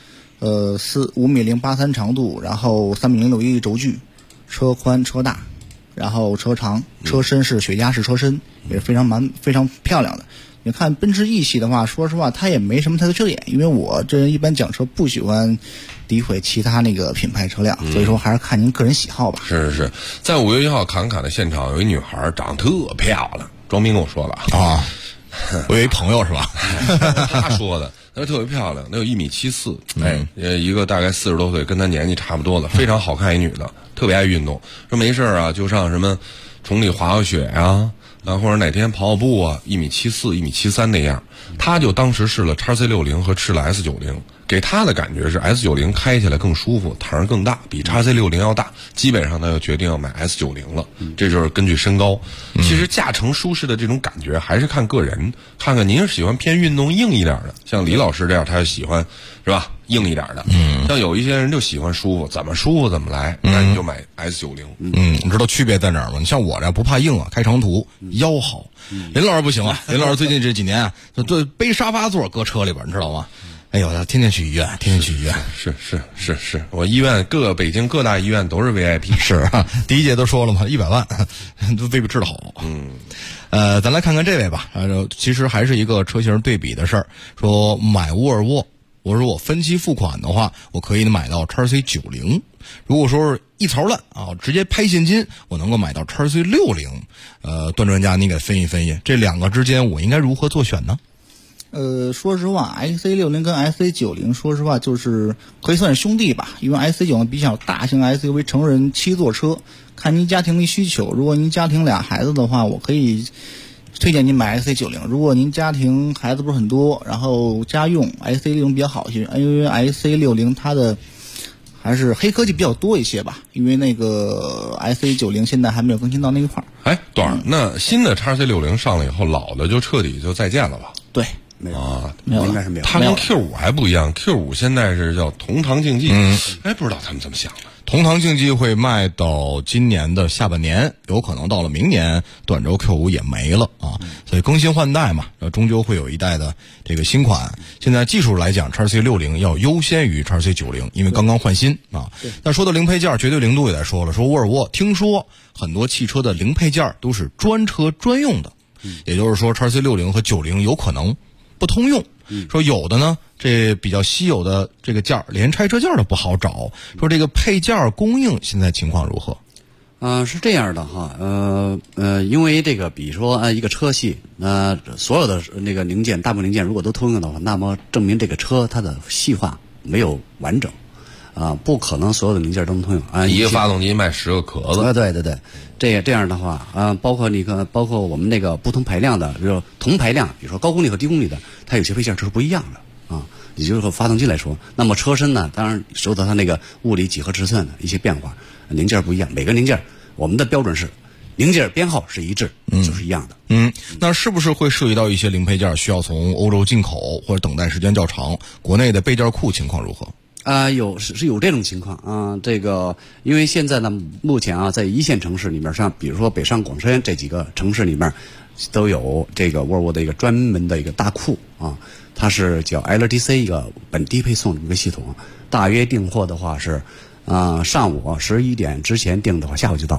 5.083米长度，然后3.061米轴距，车宽车大，然后车长，车身是雪茄式车身，也是非常漂亮的。你看奔驰 E 系的话，说实话它也没什么太多缺点，因为我这人一般讲车不喜欢诋毁其他那个品牌车辆，所以说还是看您个人喜好吧。 是，在5月1号侃侃的现场，有一女孩长得特漂亮，庄斌跟我说了啊，我有一朋友是吧？ 他说的，她特别漂亮，能有1.74米，一个大概40多岁，跟她年纪差不多的，非常好看一女的，特别爱运动，说没事啊就上什么崇礼滑滑雪啊，或者哪天跑步啊，1.74米、1.73米那样。他就当时试了 XC60 和试了 S90， 给他的感觉是 S90 开起来更舒服，膛更大，比 XC60 要大，基本上他就决定要买 S90 了。这就是根据身高。其实驾乘舒适的这种感觉还是看个人，看看您是喜欢偏运动硬一点的，像李老师这样他喜欢是吧硬一点的，像有一些人就喜欢舒服，怎么舒服怎么来，那你就买 S90。 你知道区别在哪儿吗？你像我这不怕硬啊，开长途腰好。林老师不行啊，林老师最近这几年啊，就背沙发座搁车里边，你知道吗？哎呦，他天天去医院， 是，我医院北京各大医院都是 VIP。 是啊，第一节都说了嘛，100万都未必治得好。咱来看看这位吧。其实还是一个车型对比的事儿。说买沃尔沃分期付款的话，我可以买到 XC90。如果说是一槽烂啊，直接拍现金，我能够买到 XC60。段专家，你给分析，这两个之间我应该如何做选呢？ 说实话 ，XC60 跟 XC90，说实话就是可以算是兄弟吧，因为 XC90 比较大型 SUV 成人7座车，看您家庭的需求。如果您家庭俩孩子的话，我可以推荐您买 XC90。如果您家庭孩子不是很多，然后家用 XC60 比较好一些，因为 XC60 它的还是黑科技比较多一些吧，因为那个 XC90 现在还没有更新到那一块儿。 段儿，那新的 XC60 上了以后，老的就彻底就再见了吧？ 对。 没有啊， 应该是没有。 它跟 Q5 还不一样 ，Q5 现在是叫同堂竞技，不知道他们怎么想的。 同堂竞技会卖到今年的下半年，有可能到了明年短轴 Q5 也没了啊。所以更新换代嘛，终究会有一代的这个新款。现在技术来讲 ，XC60 要优先于 XC90，因为刚刚换新啊。那说到零配件，绝对零度也在说了，说沃尔沃听说很多汽车的零配件都是专车专用的，也就是说 XC60 和90有可能不通用。说有的呢，这比较稀有的这个件连拆车件都不好找。说这个配件供应现在情况如何？ 是这样的哈，因为这个，比如说一个车系，所有的那个零件，大部分零件如果都通用的话，那么证明这个车它的细化没有完整。不可能所有的零件都能通用啊！ 一个发动机卖10个壳子。 对，这样的话包括我们那个不同排量的，就是同排量，比如说高功率和低功率的，它有些配件就是不一样的啊。也就是说，发动机来说，那么车身呢，当然受到它那个物理几何尺寸的一些变化，零件不一样。每个零件我们的标准是零件编号是一致，就是一样的。 那是不是会涉及到一些零配件需要从欧洲进口，或者等待时间较长？国内的备件库情况如何？ 是有这种情况啊，这个因为现在呢，目前在一线城市里面上，比如说北上广深这几个城市里面，都有这个沃尔沃的一个专门的一个大库啊，它是叫 LDC 一个本地配送的一个系统，大约订货的话是上午11点之前订的话，下午就到。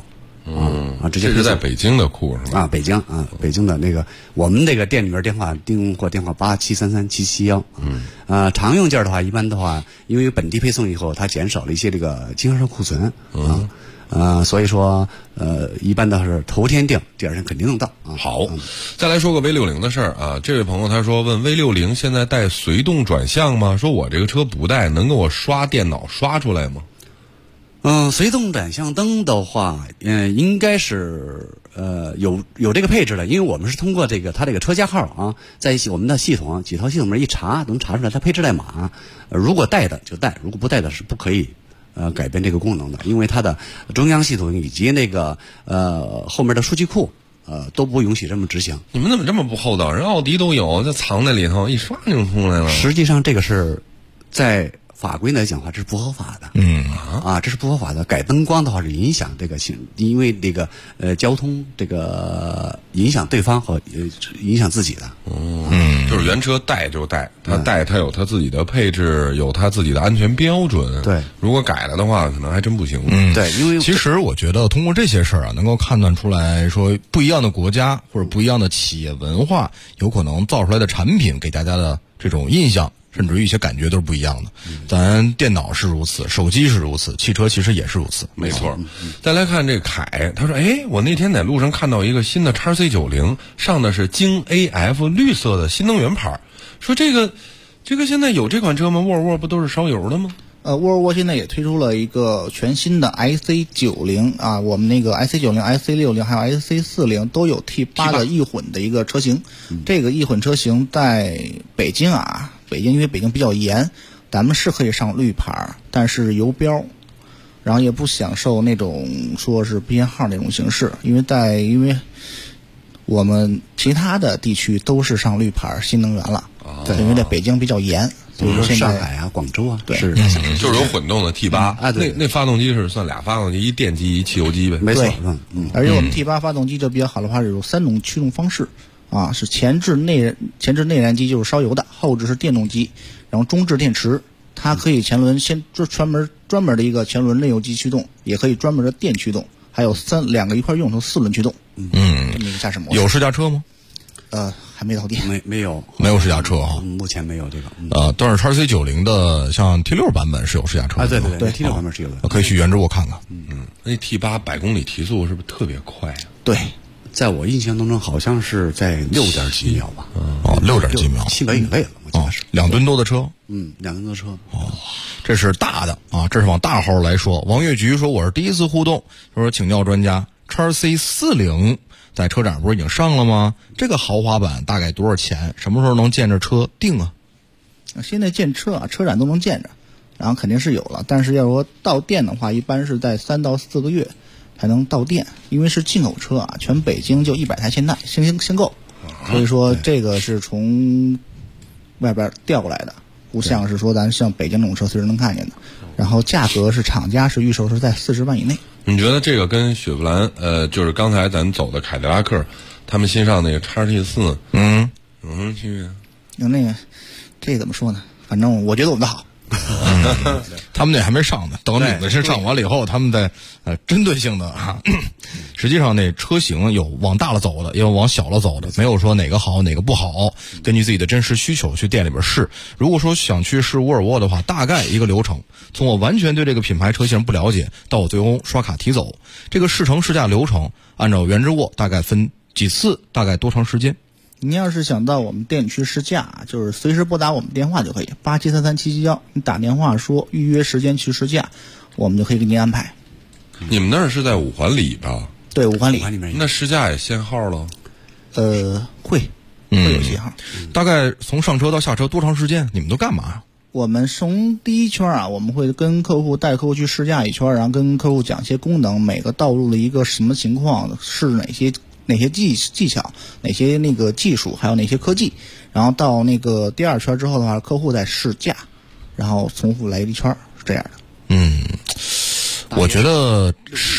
直接这是在北京的库是吧？ 北京的那个我们这个店里面电话订货电话87337771。常用件的话，一般的话，因为有本地配送以后，它减少了一些这个经销商库存所以说一般的是头天订，第二天肯定能到啊。 好，再来说个 V60的事儿啊。这位朋友他说问 V60现在带随动转向吗？说我这个车不带，能给我刷电脑刷出来吗？ 随动转向灯的话，应该是有这个配置的，因为我们是通过它这个车架号啊，在我们的几套系统里面一查，能查出来它配置代码。如果带的就带，如果不带的是不可以改变这个功能的，因为它的中央系统以及那个后面的数据库都不允许这么执行。 你们怎么这么不厚道？人奥迪都有，就藏在里头，一刷就出来了。 实际上这个是在法规来讲的话，这是不合法的。这是不合法的。改灯光的话是影响这个因为这个交通这个影响对方和影响自己的。 就是原车带就带，它有它自己的配置，有它自己的安全标准。 对， 如果改了的话，可能还真不行。 对，因为其实我觉得通过这些事儿能够判断出来说，不一样的国家或者不一样的企业文化，有可能造出来的产品给大家的这种印象，甚至于一些感觉都是不一样的。咱电脑是如此，手机是如此，汽车其实也是如此。 没错。再来看这个凯，他说：“我那天在路上看到一个新的 XC90，上的是京 AF 绿色的新能源牌，说这个现在有这款车吗？沃尔沃不都是烧油的吗？” 沃尔沃现在也推出了一个全新的 IC90啊，我们那个 IC90、IC60还有 IC40都有 T8的异混的一个车型。这个异混车型在北京因为北京比较严，咱们是可以上绿牌，但是油标，然后也不享受那种说是编号那种形式，因为我们其他的地区都是上绿牌新能源了，因为在北京比较严。 比如说上海广州对， 就是有混动的 T8 那发动机是算俩发动机，一电机一汽油机呗。 没错。 而且我们 T8 发动机这比较好的话，是有3种驱动方式是前置内燃机就是烧油的，后置是电动机，然后中置电池，它可以前轮专门的一个前轮内油机驱动，也可以专门的电驱动，还有两个一块用成4轮驱动。这么一个驾驶模式。 有试驾车吗？ 还没到店， 没有试驾车目前没有这个。 但是 XC90的像 T6 版本是有试驾车的。对 T6 版本是有的， 可以去原汁我看看。 那 T8 100公里提速是不是特别快啊？ 对， 在我印象当中好像是在6点几秒吧。 6点几秒 ，700以内了，我记得是。 2吨多的车。 2吨多车。 这是大的这是往大号来说。王月菊说我是第一次互动，说请教专家 XC40在车展不是已经上了吗？这个豪华版大概多少钱？什么时候能见着车定啊？ 现在见车车展都能见着，然后肯定是有了。但是要说到店的话，一般是在3到4个月才能到店，因为是进口车全北京就100台现购，所以说这个是从外边调过来的，不像是说咱像北京那种车随时能看见的。然后价格是厂家是预售是在40万以内。 你觉得这个跟雪佛兰就是刚才咱走的凯迪拉克他们新上那个 XT4 有什么区别？ 那个这怎么说呢？反正我觉得我们的好。 他们那还没上呢，等你们是上完了以后，他们再针对性的实际上那车型有往大了走的，也有往小了走的，没有说哪个好哪个不好，根据自己的真实需求去店里边试。如果说想去试沃尔沃的话，大概一个流程，从我完全对这个品牌车型不了解，到我最终刷卡提走，这个试乘试驾流程按照原汁沃大概分几次，大概多长时间？ 您要是想到我们店去试驾，就是随时拨打我们电话就可以，87337771，你打电话说预约时间去试驾，我们就可以给您安排。 你们那儿是在5环里吧？ 对，5环里。 那试驾也限号了？ 会有限号。 大概从上车到下车多长时间？你们都干嘛？ 我们从第一圈我们会跟客户带客户去试驾一圈，然后跟客户讲一些功能，每个道路的一个什么情况，是哪些技巧，哪些那个技术，还有哪些科技，然后到那个第2圈之后的话，客户再试驾，然后重复来一圈，是这样的。 我觉得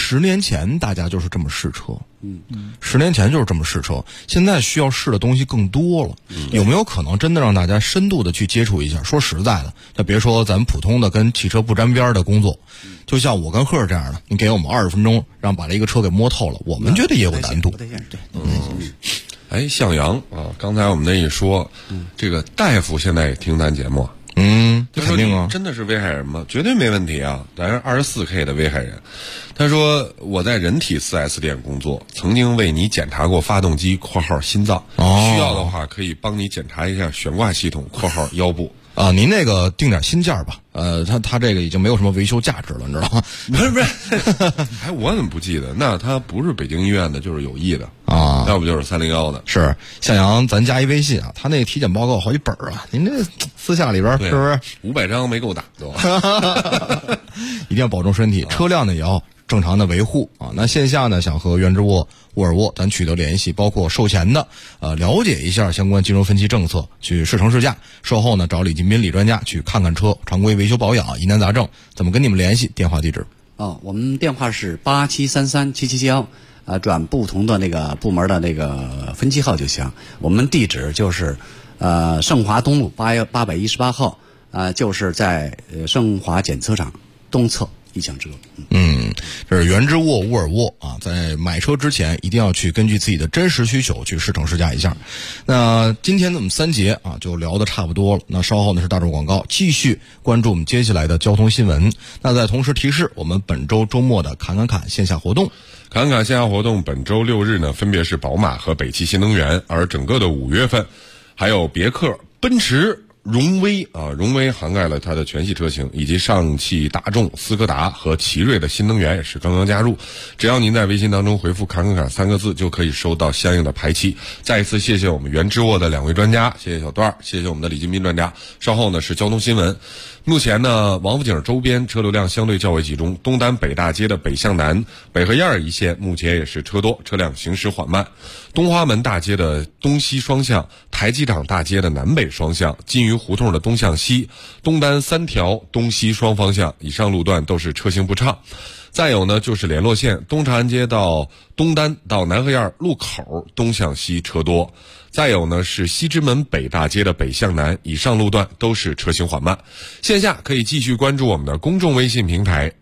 10年前大家就是这么试车，10年前就是这么试车，现在需要试的东西更多了。有没有可能真的让大家深度的去接触一下？说实在的，就别说咱们普通的跟汽车不沾边的工作，就像我跟贺这样的，你给我们20分钟让把这一个车给摸透了，我们觉得也有难度。 哎，向阳啊，刚才我们那一说，这个大夫现在也听咱节目。 这肯定啊， 真的是危害人吗？绝对没问题啊，咱是24K 的危害人。他说我在人体 4S 店工作，曾经为你检查过发动机（括号心脏），需要的话可以帮你检查一下悬挂系统（括号腰部）。 您那个定点新件吧，他这个已经没有什么维修价值了，你知道吗？ 不是，哎，我怎么不记得？那他不是北京医院的，就是有意的啊， 要不就是301的。 是向阳，咱加一微信啊，他那个体检报告好几本啊，您这私下里边是不是 500张没够打都？ 一定要保重身体，车辆呢也要正常的维护啊。那线下呢，想和源之沃、沃尔沃咱取得联系，包括售前的了解一下相关金融分期政策，去试乘试驾，售后呢找李金斌李专家去看看车，常规维修保养疑难杂症怎么跟你们联系？电话地址我们电话是87337771，转不同的那个部门的那个分期号就行。我们地址就是盛华东路818号，就是在盛华检测场东侧1墙之隔。 这是源之沃沃尔沃啊，在买车之前一定要去根据自己的真实需求去试乘试驾一下。那今天我们3节啊就聊得差不多了，那稍后呢是大众广告，继续关注我们接下来的交通新闻。那在同时提示我们本周周末的侃线下活动。 侃线下活动本周6日呢分别是宝马和北汽新能源，而整个的5月份还有别克、奔驰、荣威荣威涵盖了它的全系车型，以及上汽大众、斯柯达和奇瑞的新能源也是刚刚加入。只要您在微信当中回复侃3个字，就可以收到相应的排期。再一次谢谢我们源之沃的2位专家，谢谢小段，谢谢我们的李金斌专家。稍后呢是交通新闻。目前呢，王府井周边车流量相对较为集中，东单北大街的北向南、北河沿儿一线目前也是车多，车辆行驶缓慢。东华门大街的东西双向、台机场大街的南北双向、金鱼胡同的东向西、东单3条东西双方向以上路段都是车行不畅。再有呢，就是联络线东长安街到东单到南河沿路口东向西车多。再有呢，是西直门北大街的北向南以上路段都是车行缓慢。线下可以继续关注我们的公众微信平台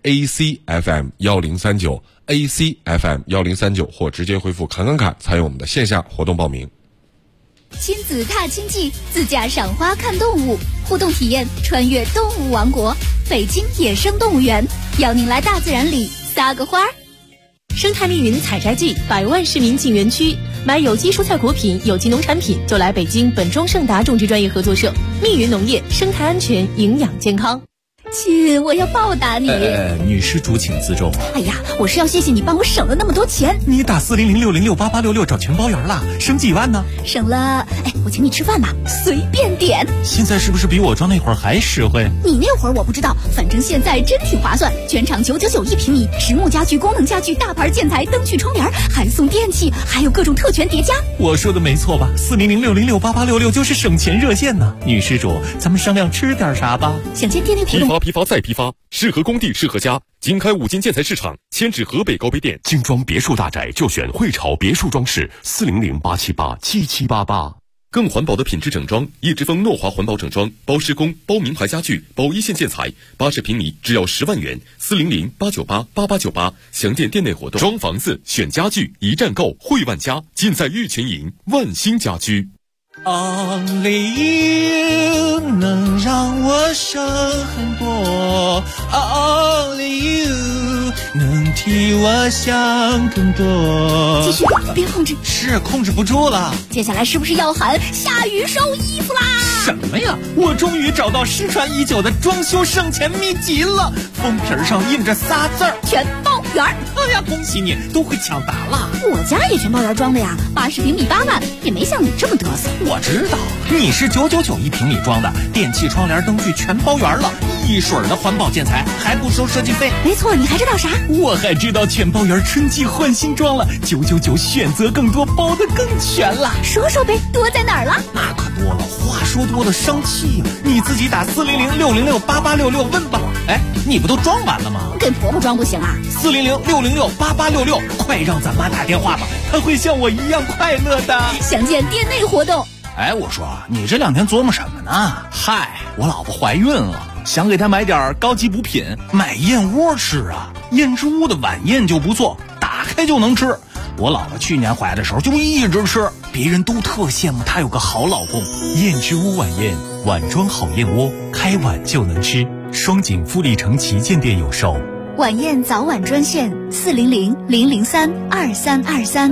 ACFM1039 ACFM1039，或直接回复侃参与我们的线下活动报名。 亲子踏青记，自驾赏花看动物，互动体验穿越动物王国，北京野生动物园，邀您来大自然里撒个花儿。 生态密云采摘季，100万市民进园区，买有机蔬菜果品、有机农产品就来北京本庄盛达种植专业合作社，密云农业，生态安全，营养健康。 亲，我要报答你。 女施主请自重。 哎呀，我是要谢谢你帮我省了那么多钱。 你打40060688866找全包圆啦，省几万呢？ 省了，我请你吃饭吧，随便点。 现在是不是比我装那会儿还实惠？ 你那会儿我不知道，反正现在真挺划算，全场999一平米，实木家具、功能家具、大牌建材、灯具、窗帘，还送电器，还有各种特权叠加。 我说的没错吧？40060688866就是省钱热线呢。女施主，咱们商量吃点啥吧？ 想见电力活动。 批发再批发，适合工地适合家。经开5金建材市场，迁至河北高碑店。 精装别墅大宅就选汇潮别墅装饰，400-878-7788。 更环保的品质整装，叶之峰诺华环保整装，包施工、包名牌家具、包一线建材，80平米只要10万元，400-898-8898，详见店内活动。装房子选家具，一站购汇万家，尽在玉泉营万兴家居。 Only you 能让我省很多 ，Only you 能替我想更多。 继续，别控制， 是控制不住了。 接下来是不是要喊下雨收衣服啦？ 什么呀？我终于找到失传已久的装修省钱秘籍了，封皮上印着仨字儿： 全包圆。 哎呀，恭喜你，都会抢答了。 我家也全包圆装的呀，80平米8万，也没像你这么嘚瑟。 我知道，你是999一平米装的，电器、窗帘、灯具全包圆了，一水的环保建材，还不收设计费。 没错，你还知道啥？ 我还知道全包圆春季换新装了，999选择更多，包得更全了。 说说呗，多在哪儿了？ 那可多了，话说多了伤气呀，你自己打400-606-8866问吧。 哎，你不都装完了吗？ 给婆婆装不行啊 ？400-606-8866，快让咱妈打电话吧，她会像我一样快乐的。 详见店内活动。 哎，我说你这两天琢磨什么呢？嗨，我老婆怀孕了，想给她买点高级补品，买燕窝吃啊。燕之屋的晚宴就不错，打开就能吃。我老婆去年怀的时候就一直吃，别人都特羡慕她有个好老公。 燕之屋晚宴，碗装好燕窝，开碗就能吃。双井富力城旗舰店有售。 晚宴早晚专线400-003-2323。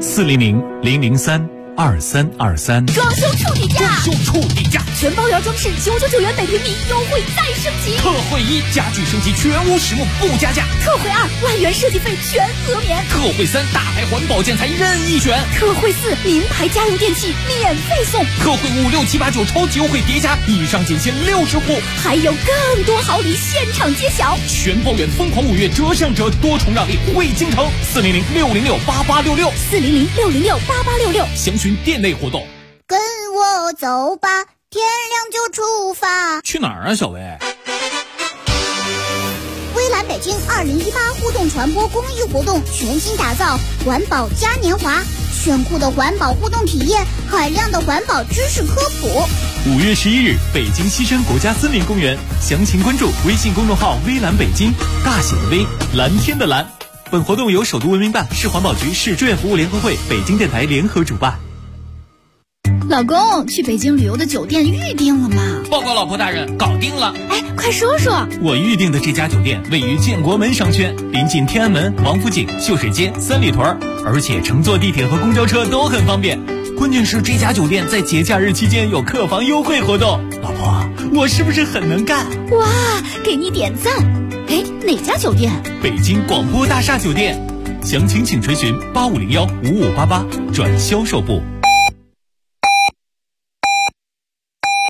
400-003-2323。 装修触底价， 装修触底价， 全包圆装饰999元每平米，优惠再升级。 特惠1，家具升级全屋实木不加价。 特惠2，万元设计费全额免。 特惠3，大牌环保建材任意选。 特惠4，名牌家用电器免费送。 特惠5、6、7、8、9超级优惠叠加，以上仅限60户， 还有更多好礼现场揭晓。 全包圆疯狂5月折上折，多重让利惠京城。400-606-8866。 400-606-8866。 详询店内活动。 跟我走吧，天亮就出发。 去哪儿啊，小薇？ 微蓝北京2018互动传播公益活动全新打造环保嘉年华，炫酷的环保互动体验，海量的环保知识科普。 5月11日，北京西山国家森林公园，详情关注微信公众号微蓝北京，大写的微，蓝天的蓝。本活动由首都文明办、市环保局、市志愿服务联合会、北京电台联合主办。 老公，去北京旅游的酒店预定了吗？ 报告老婆大人，搞定了。 哎，快说说。 我预定的这家酒店位于建国门商圈，临近天安门、王府井、秀水街、三里屯，而且乘坐地铁和公交车都很方便。关键是这家酒店在节假日期间有客房优惠活动。老婆，我是不是很能干？ 哇，给你点赞。哎，哪家酒店？ 北京广播大厦酒店。详情请垂询8501-5588转销售部。